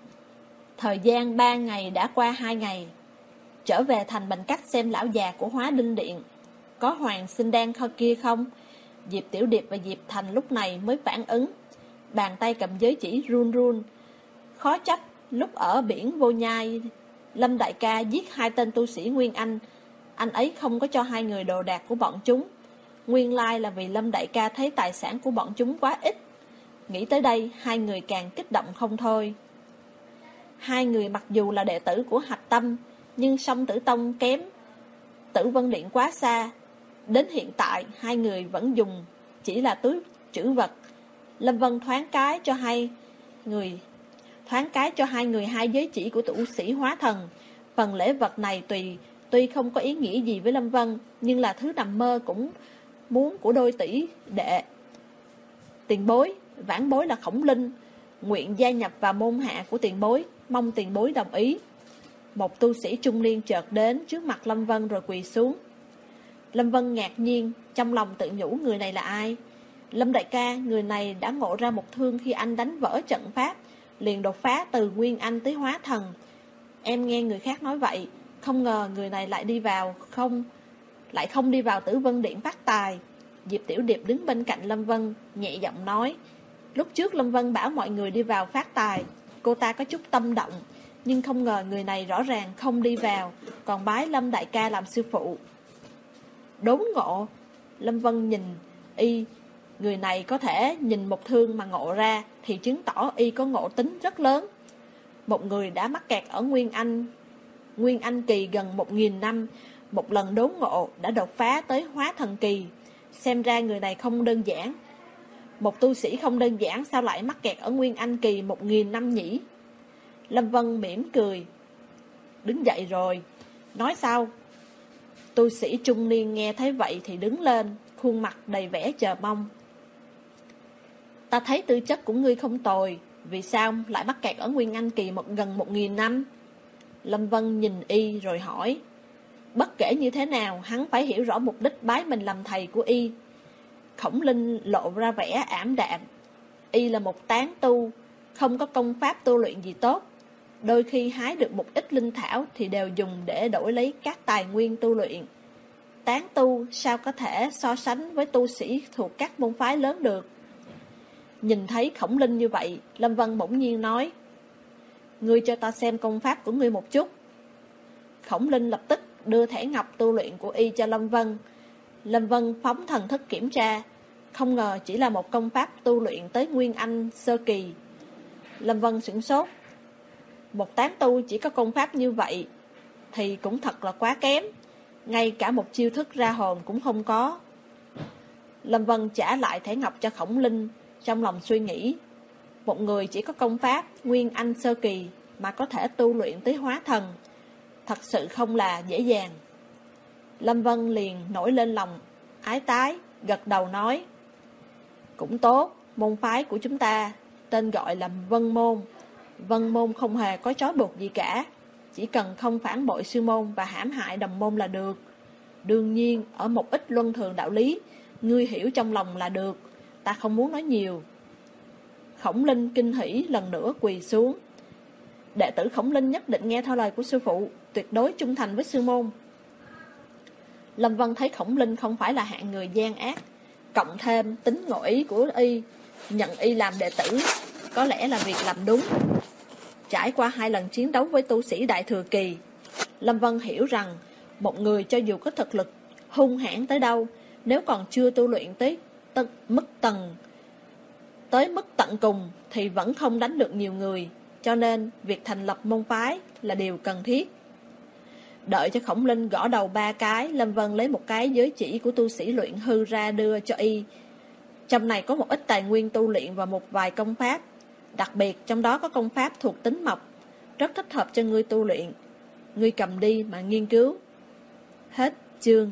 Thời gian ba ngày đã qua hai ngày. Trở về thành Bành Cách xem lão già của Hóa Đinh Điện. Có Hoàng Sinh Đan kho kia không? Diệp Tiểu Điệp và Diệp Thành lúc này mới phản ứng. Bàn tay cầm giới chỉ run run. Khó trách lúc ở biển Vô Nhai, Lâm đại ca giết hai tên tu sĩ Nguyên Anh, anh ấy không có cho hai người đồ đạc của bọn chúng. Nguyên lai là vì Lâm đại ca thấy tài sản của bọn chúng quá ít. Nghĩ tới đây, hai người càng kích động không thôi. Hai người mặc dù là đệ tử của Hạch Tâm, nhưng Song Tử Tông kém Tử Vân Điện quá xa. Đến hiện tại, hai người vẫn dùng chỉ là túi trữ vật. Lâm Vân thoáng cái cho hai người thoáng cái cho hai người hai giới chỉ của tu sĩ hóa thần. Phần lễ vật này tùy tuy không có ý nghĩa gì với Lâm Vân, nhưng là thứ nằm mơ cũng muốn của đôi tỷ đệ. Tiền bối, vãn bối là Khổng Linh, nguyện gia nhập vào môn hạ của tiền bối, mong tiền bối đồng ý. Một tu sĩ trung niên chợt đến trước mặt Lâm Vân rồi quỳ xuống. Lâm Vân ngạc nhiên, trong lòng tự nhủ người này là ai? Lâm đại ca, người này đã ngộ ra một thương khi anh đánh vỡ trận pháp, liền đột phá từ Nguyên Anh tới Hóa Thần. Em nghe người khác nói vậy, không ngờ người này lại đi vào không lại không đi vào Tử Vân Điện phát tài. Diệp Tiểu Điệp đứng bên cạnh Lâm Vân, nhẹ giọng nói. Lúc trước Lâm Vân bảo mọi người đi vào phát tài, cô ta có chút tâm động, nhưng không ngờ người này rõ ràng không đi vào, còn bái Lâm đại ca làm sư phụ. Đốn ngộ. Lâm Vân nhìn y, người này có thể nhìn một thương mà ngộ ra, thì chứng tỏ y có ngộ tính rất lớn. Một người đã mắc kẹt ở Nguyên Anh Nguyên Anh kỳ gần một nghìn năm, một lần đốn ngộ đã đột phá tới Hóa Thần kỳ. Xem ra người này không đơn giản. Một tu sĩ không đơn giản sao lại mắc kẹt ở Nguyên Anh kỳ một nghìn năm nhỉ? Lâm Vân mỉm cười. Đứng dậy rồi. Nói sao? Tu sĩ trung niên nghe thấy vậy thì đứng lên, khuôn mặt đầy vẻ chờ mong. Ta thấy tư chất của ngươi không tồi, vì sao lại mắc kẹt ở Nguyên Anh kỳ một, gần một nghìn năm? Lâm Vân nhìn y rồi hỏi. Bất kể như thế nào, hắn phải hiểu rõ mục đích bái mình làm thầy của y. Khổng Linh lộ ra vẻ ảm đạm. Y là một tán tu, không có công pháp tu luyện gì tốt. Đôi khi hái được một ít linh thảo thì đều dùng để đổi lấy các tài nguyên tu luyện. Tán tu sao có thể so sánh với tu sĩ thuộc các môn phái lớn được? Nhìn thấy Khổng Linh như vậy, Lâm Vân bỗng nhiên nói. Ngươi cho ta xem công pháp của ngươi một chút. Khổng Linh lập tức đưa thẻ ngọc tu luyện của y cho Lâm Vân. Lâm Vân phóng thần thức kiểm tra, không ngờ chỉ là một công pháp tu luyện tới Nguyên Anh sơ kỳ. Lâm Vân sửng sốt. Một tán tu chỉ có công pháp như vậy thì cũng thật là quá kém, ngay cả một chiêu thức ra hồn cũng không có. Lâm Vân trả lại thẻ ngọc cho Khổng Linh, trong lòng suy nghĩ. Một người chỉ có công pháp Nguyên Anh sơ kỳ mà có thể tu luyện tới Hóa Thần, thật sự không là dễ dàng. Lâm Vân liền nổi lên lòng ái tái, gật đầu nói. Cũng tốt, môn phái của chúng ta tên gọi là Vân Môn. Vân Môn không hề có trói buộc gì cả, chỉ cần không phản bội sư môn và hãm hại đồng môn là được. Đương nhiên, ở một ít luân thường đạo lý, ngươi hiểu trong lòng là được, ta không muốn nói nhiều. Khổng Linh kinh hỉ lần nữa quỳ xuống. Đệ tử Khổng Linh nhất định nghe theo lời của sư phụ, tuyệt đối trung thành với sư môn. Lâm Vân thấy Khổng Linh không phải là hạng người gian ác, cộng thêm tính ngộ ý của y, nhận y làm đệ tử, có lẽ là việc làm đúng. Trải qua hai lần chiến đấu với tu sĩ Đại Thừa Kỳ, Lâm Vân hiểu rằng một người cho dù có thực lực hung hãn tới đâu, nếu còn chưa tu luyện tới t- mức tầng tới mức tận cùng thì vẫn không đánh được nhiều người, cho nên việc thành lập môn phái là điều cần thiết. Đợi cho Khổng Linh gõ đầu ba cái, Lâm Vân lấy một cái giới chỉ của tu sĩ luyện hư ra đưa cho y. Trong này có một ít tài nguyên tu luyện và một vài công pháp. Đặc biệt trong đó có công pháp thuộc tính mộc, rất thích hợp cho ngươi tu luyện. Ngươi cầm đi mà nghiên cứu. Hết chương.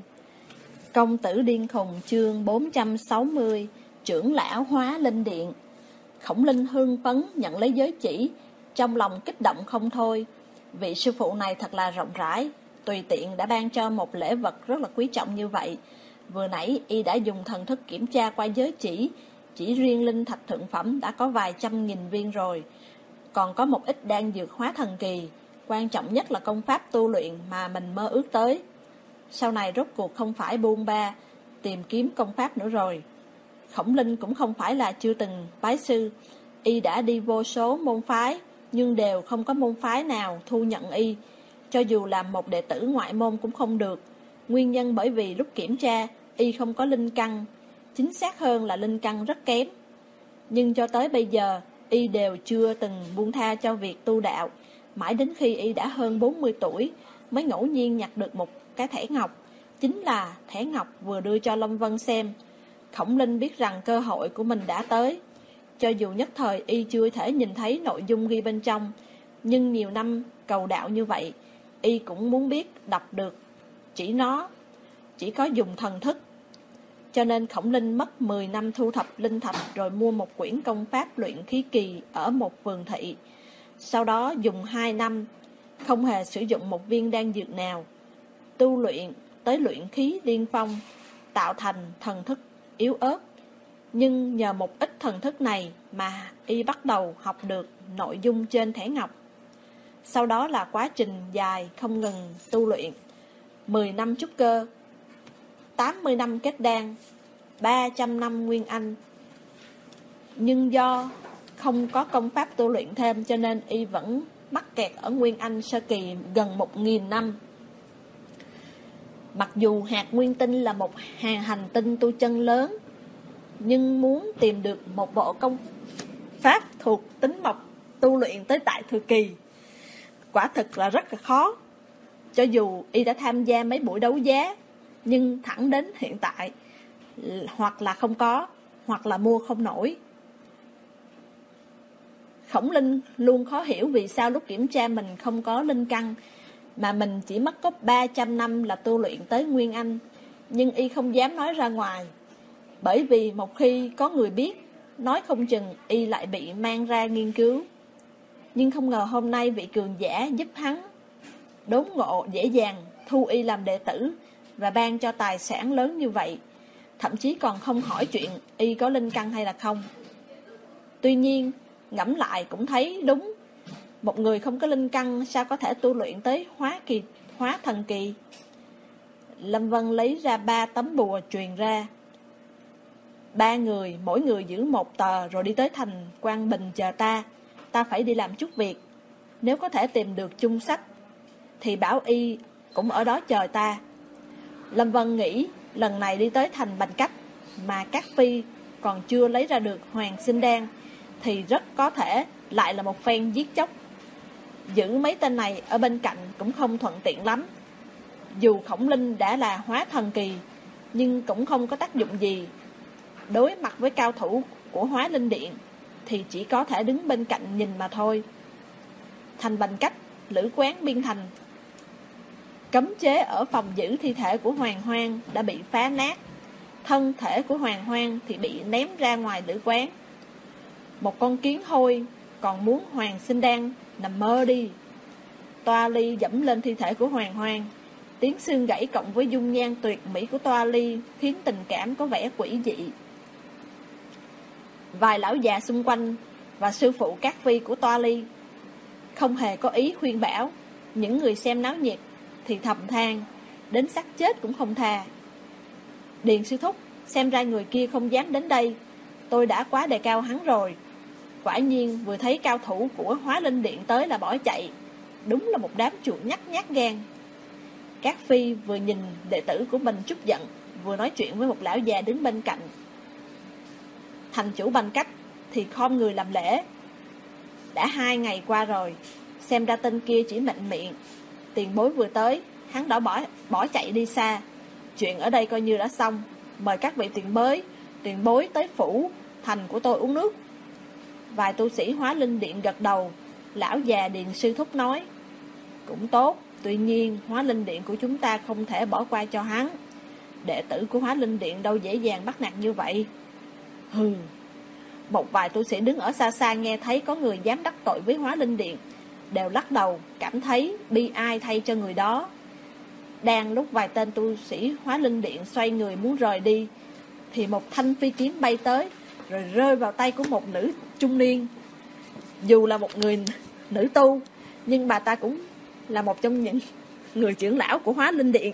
Công tử điên khùng chương bốn trăm sáu mươi. Trưởng lão hóa linh điện. Khổng Linh hưng phấn nhận lấy giới chỉ, trong lòng kích động không thôi. Vị sư phụ này thật là rộng rãi, tùy tiện đã ban cho một lễ vật rất là quý trọng như vậy. Vừa nãy y đã dùng thần thức kiểm tra qua giới chỉ, chỉ riêng linh thạch thượng phẩm đã có vài trăm nghìn viên rồi. Còn có một ít đan dược hóa thần kỳ, quan trọng nhất là công pháp tu luyện mà mình mơ ước tới. Sau này rốt cuộc không phải buông ba tìm kiếm công pháp nữa rồi. Khổng Linh cũng không phải là chưa từng bái sư, y đã đi vô số môn phái, nhưng đều không có môn phái nào thu nhận y. Cho dù làm một đệ tử ngoại môn cũng không được. Nguyên nhân bởi vì lúc kiểm tra, y không có linh căn, chính xác hơn là linh căn rất kém. Nhưng cho tới bây giờ, y đều chưa từng buông tha cho việc tu đạo. Mãi đến khi y đã hơn bốn mươi tuổi, mới ngẫu nhiên nhặt được một cái thẻ ngọc. Chính là thẻ ngọc vừa đưa cho Lâm Vân xem. Khổng Linh biết rằng cơ hội của mình đã tới. Cho dù nhất thời y chưa thể nhìn thấy nội dung ghi bên trong, nhưng nhiều năm cầu đạo như vậy, y cũng muốn biết đọc được chỉ nó, chỉ có dùng thần thức. Cho nên Khổng Linh mất mười năm thu thập linh thạch, rồi mua một quyển công pháp luyện khí kỳ ở một vườn thị. Sau đó dùng hai năm, không hề sử dụng một viên đan dược nào, tu luyện tới luyện khí điên phong, tạo thành thần thức yếu ớt. Nhưng nhờ một ít thần thức này mà y bắt đầu học được nội dung trên thẻ ngọc. Sau đó là quá trình dài không ngừng tu luyện. Mười năm trúc cơ, tám mươi năm kết đan, ba trăm năm nguyên anh. Nhưng do không có công pháp tu luyện thêm, cho nên y vẫn mắc kẹt ở nguyên anh sơ kỳ gần một nghìn năm. Mặc dù hạt nguyên tinh là một hàng hành tinh tu chân lớn, nhưng muốn tìm được một bộ công pháp thuộc tính mộc tu luyện tới tại thời kỳ, quả thực là rất là khó. Cho dù y đã tham gia mấy buổi đấu giá, nhưng thẳng đến hiện tại, hoặc là không có, hoặc là mua không nổi. Khổng Linh luôn khó hiểu vì sao lúc kiểm tra mình không có linh căn, mà mình chỉ mất có ba trăm năm là tu luyện tới nguyên anh. Nhưng y không dám nói ra ngoài, bởi vì một khi có người biết, nói không chừng y lại bị mang ra nghiên cứu. Nhưng không ngờ hôm nay vị cường giả giúp hắn đốn ngộ dễ dàng thu y làm đệ tử và ban cho tài sản lớn như vậy, thậm chí còn không hỏi chuyện y có linh căn hay là không. Tuy nhiên ngẫm lại cũng thấy đúng, một người không có linh căn sao có thể tu luyện tới hóa kỳ, hóa thần kỳ. Lâm Vân lấy ra ba tấm bùa truyền ra. Ba người, mỗi người giữ một tờ, rồi đi tới thành Quang Bình chờ ta. Ta phải đi làm chút việc. Nếu có thể tìm được chung sách thì bảo y cũng ở đó chờ ta. Lâm Vân nghĩ lần này đi tới thành Bành Cách mà các phi còn chưa lấy ra được Hoàng Sinh Đan, thì rất có thể lại là một phen giết chóc. Giữ mấy tên này ở bên cạnh cũng không thuận tiện lắm. Dù Khổng Linh đã là hóa thần kỳ, nhưng cũng không có tác dụng gì. Đối mặt với cao thủ của Hóa Linh Điện thì chỉ có thể đứng bên cạnh nhìn mà thôi. Thành Bành Cách, lữ quán biên thành. Cấm chế ở phòng giữ thi thể của Hoàng Hoang đã bị phá nát. Thân thể của Hoàng Hoang thì bị ném ra ngoài lữ quán. Một con kiến hôi còn muốn Hoàng Sinh Đan, nằm mơ đi. Toa Ly dẫm lên thi thể của Hoàng Hoang. Tiếng xương gãy cộng với dung nhan tuyệt mỹ của Toa Ly khiến tình cảm có vẻ quỷ dị. Vài lão già xung quanh và sư phụ các phi của Toa Ly không hề có ý khuyên bảo. Những người xem náo nhiệt thì thầm than, đến xác chết cũng không tha. Điền sư thúc, xem ra người kia không dám đến đây, tôi đã quá đề cao hắn rồi. Quả nhiên vừa thấy cao thủ của Hóa Linh Điện tới là bỏ chạy. Đúng là một đám chuột nhắt nhát gan. Các phi vừa nhìn đệ tử của mình chút giận, vừa nói chuyện với một lão già đứng bên cạnh. Thành chủ Bành Cách thì khom người làm lễ. Đã hai ngày qua rồi, xem ra tên kia chỉ mạnh miệng. Tiền bối vừa tới, hắn đã bỏ, bỏ chạy đi xa. Chuyện ở đây coi như đã xong. Mời các vị tiền bối, tiền bối tới phủ thành của tôi uống nước. Vài tu sĩ Hóa Linh Điện gật đầu. Lão già Điền Sư Thúc nói, cũng tốt, tuy nhiên Hóa Linh Điện của chúng ta không thể bỏ qua cho hắn. Đệ tử của Hóa Linh Điện đâu dễ dàng bắt nạt như vậy. Hừ. Một vài tu sĩ đứng ở xa xa nghe thấy có người dám đắc tội với Hóa Linh Điện, đều lắc đầu, cảm thấy bi ai thay cho người đó. Đang lúc vài tên tu sĩ Hóa Linh Điện xoay người muốn rời đi, thì một thanh phi kiếm bay tới, rồi rơi vào tay của một nữ trung niên. Dù là một người nữ tu, nhưng bà ta cũng là một trong những người trưởng lão của Hóa Linh Điện.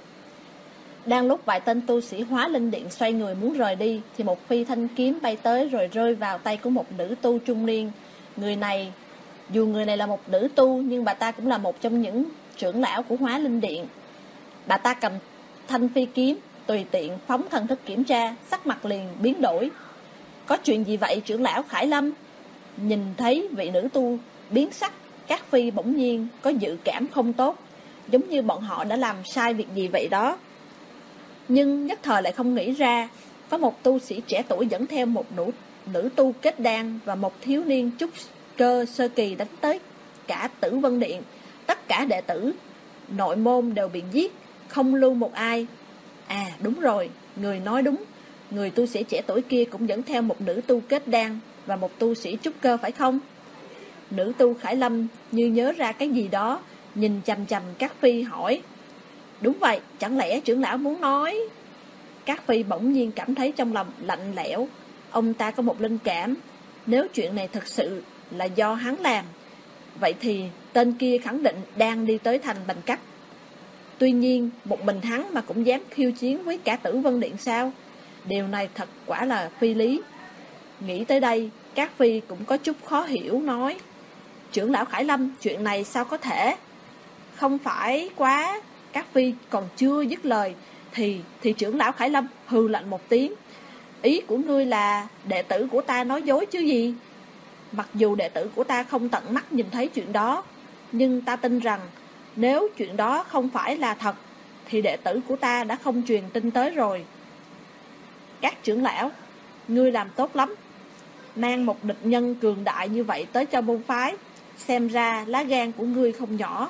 Đang lúc vài tên tu sĩ Hóa Linh Điện xoay người muốn rời đi, thì một phi thanh kiếm bay tới rồi rơi vào tay của một nữ tu trung niên. Người này, dù người này là một nữ tu, nhưng bà ta cũng là một trong những trưởng lão của Hóa Linh Điện. Bà ta cầm thanh phi kiếm, tùy tiện phóng thần thức kiểm tra, sắc mặt liền biến đổi. Có chuyện gì vậy trưởng lão Khải Lâm? Nhìn thấy vị nữ tu biến sắc, các phi bỗng nhiên có dự cảm không tốt, giống như bọn họ đã làm sai việc gì vậy đó. Nhưng nhất thời lại không nghĩ ra, có một tu sĩ trẻ tuổi dẫn theo một nữ, nữ tu kết đan và một thiếu niên trúc cơ sơ kỳ đánh tới cả Tử Vân Điện. Tất cả đệ tử nội môn đều bị giết, không lưu một ai. À đúng rồi, người nói đúng, người tu sĩ trẻ tuổi kia cũng dẫn theo một nữ tu kết đan và một tu sĩ trúc cơ phải không? Nữ tu Khải Lâm như nhớ ra cái gì đó, nhìn chằm chằm các phi hỏi, đúng vậy, chẳng lẽ trưởng lão muốn nói? Các phi bỗng nhiên cảm thấy trong lòng lạnh lẽo. Ông ta có một linh cảm, nếu chuyện này thật sự là do hắn làm, vậy thì tên kia khẳng định đang đi tới thành Bành Cấp. Tuy nhiên, một mình hắn mà cũng dám khiêu chiến với cả Tử Vân Điện sao? Điều này thật quả là phi lý. Nghĩ tới đây, các phi cũng có chút khó hiểu nói, trưởng lão Khải Lâm, chuyện này sao có thể? Không phải quá. Các phi còn chưa dứt lời Thì thì trưởng lão Khải Lâm hừ lạnh một tiếng, ý của ngươi là đệ tử của ta nói dối chứ gì? Mặc dù đệ tử của ta không tận mắt nhìn thấy chuyện đó, nhưng ta tin rằng nếu chuyện đó không phải là thật, thì đệ tử của ta đã không truyền tin tới rồi. Các trưởng lão, ngươi làm tốt lắm, mang một địch nhân cường đại như vậy tới cho môn phái, xem ra lá gan của ngươi không nhỏ.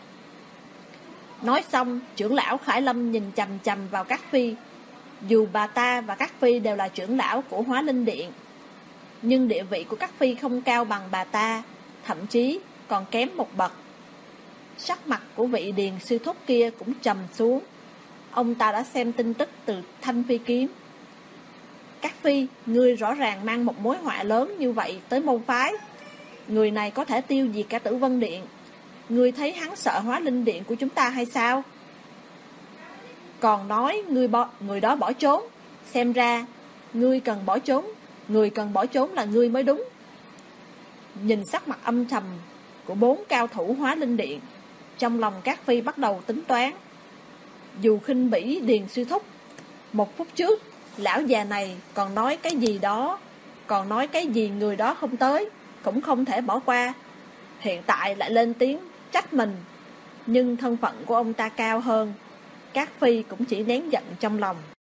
Nói xong, trưởng lão Khải Lâm nhìn chằm chằm vào các phi. Dù bà ta và các phi đều là trưởng lão của Hóa Linh Điện, nhưng địa vị của các phi không cao bằng bà ta, thậm chí còn kém một bậc. Sắc mặt của vị Điền Sư Thúc kia cũng trầm xuống. Ông ta đã xem tin tức từ thanh phi kiếm. Các phi, ngươi rõ ràng mang một mối họa lớn như vậy tới môn phái. Người này có thể tiêu diệt cả Tử Vân Điện. Ngươi thấy hắn sợ Hóa Linh Điện của chúng ta hay sao? Còn nói người, bỏ, người đó bỏ trốn. Xem ra ngươi cần bỏ trốn, người cần bỏ trốn là ngươi mới đúng. Nhìn sắc mặt âm trầm của bốn cao thủ Hóa Linh Điện, trong lòng các phi bắt đầu tính toán. Dù khinh bỉ Điền Sư Thúc, một phút trước lão già này còn nói cái gì đó, còn nói cái gì người đó không tới, cũng không thể bỏ qua. Hiện tại lại lên tiếng trách mình, nhưng thân phận của ông ta cao hơn. Các phi cũng chỉ nén giận trong lòng.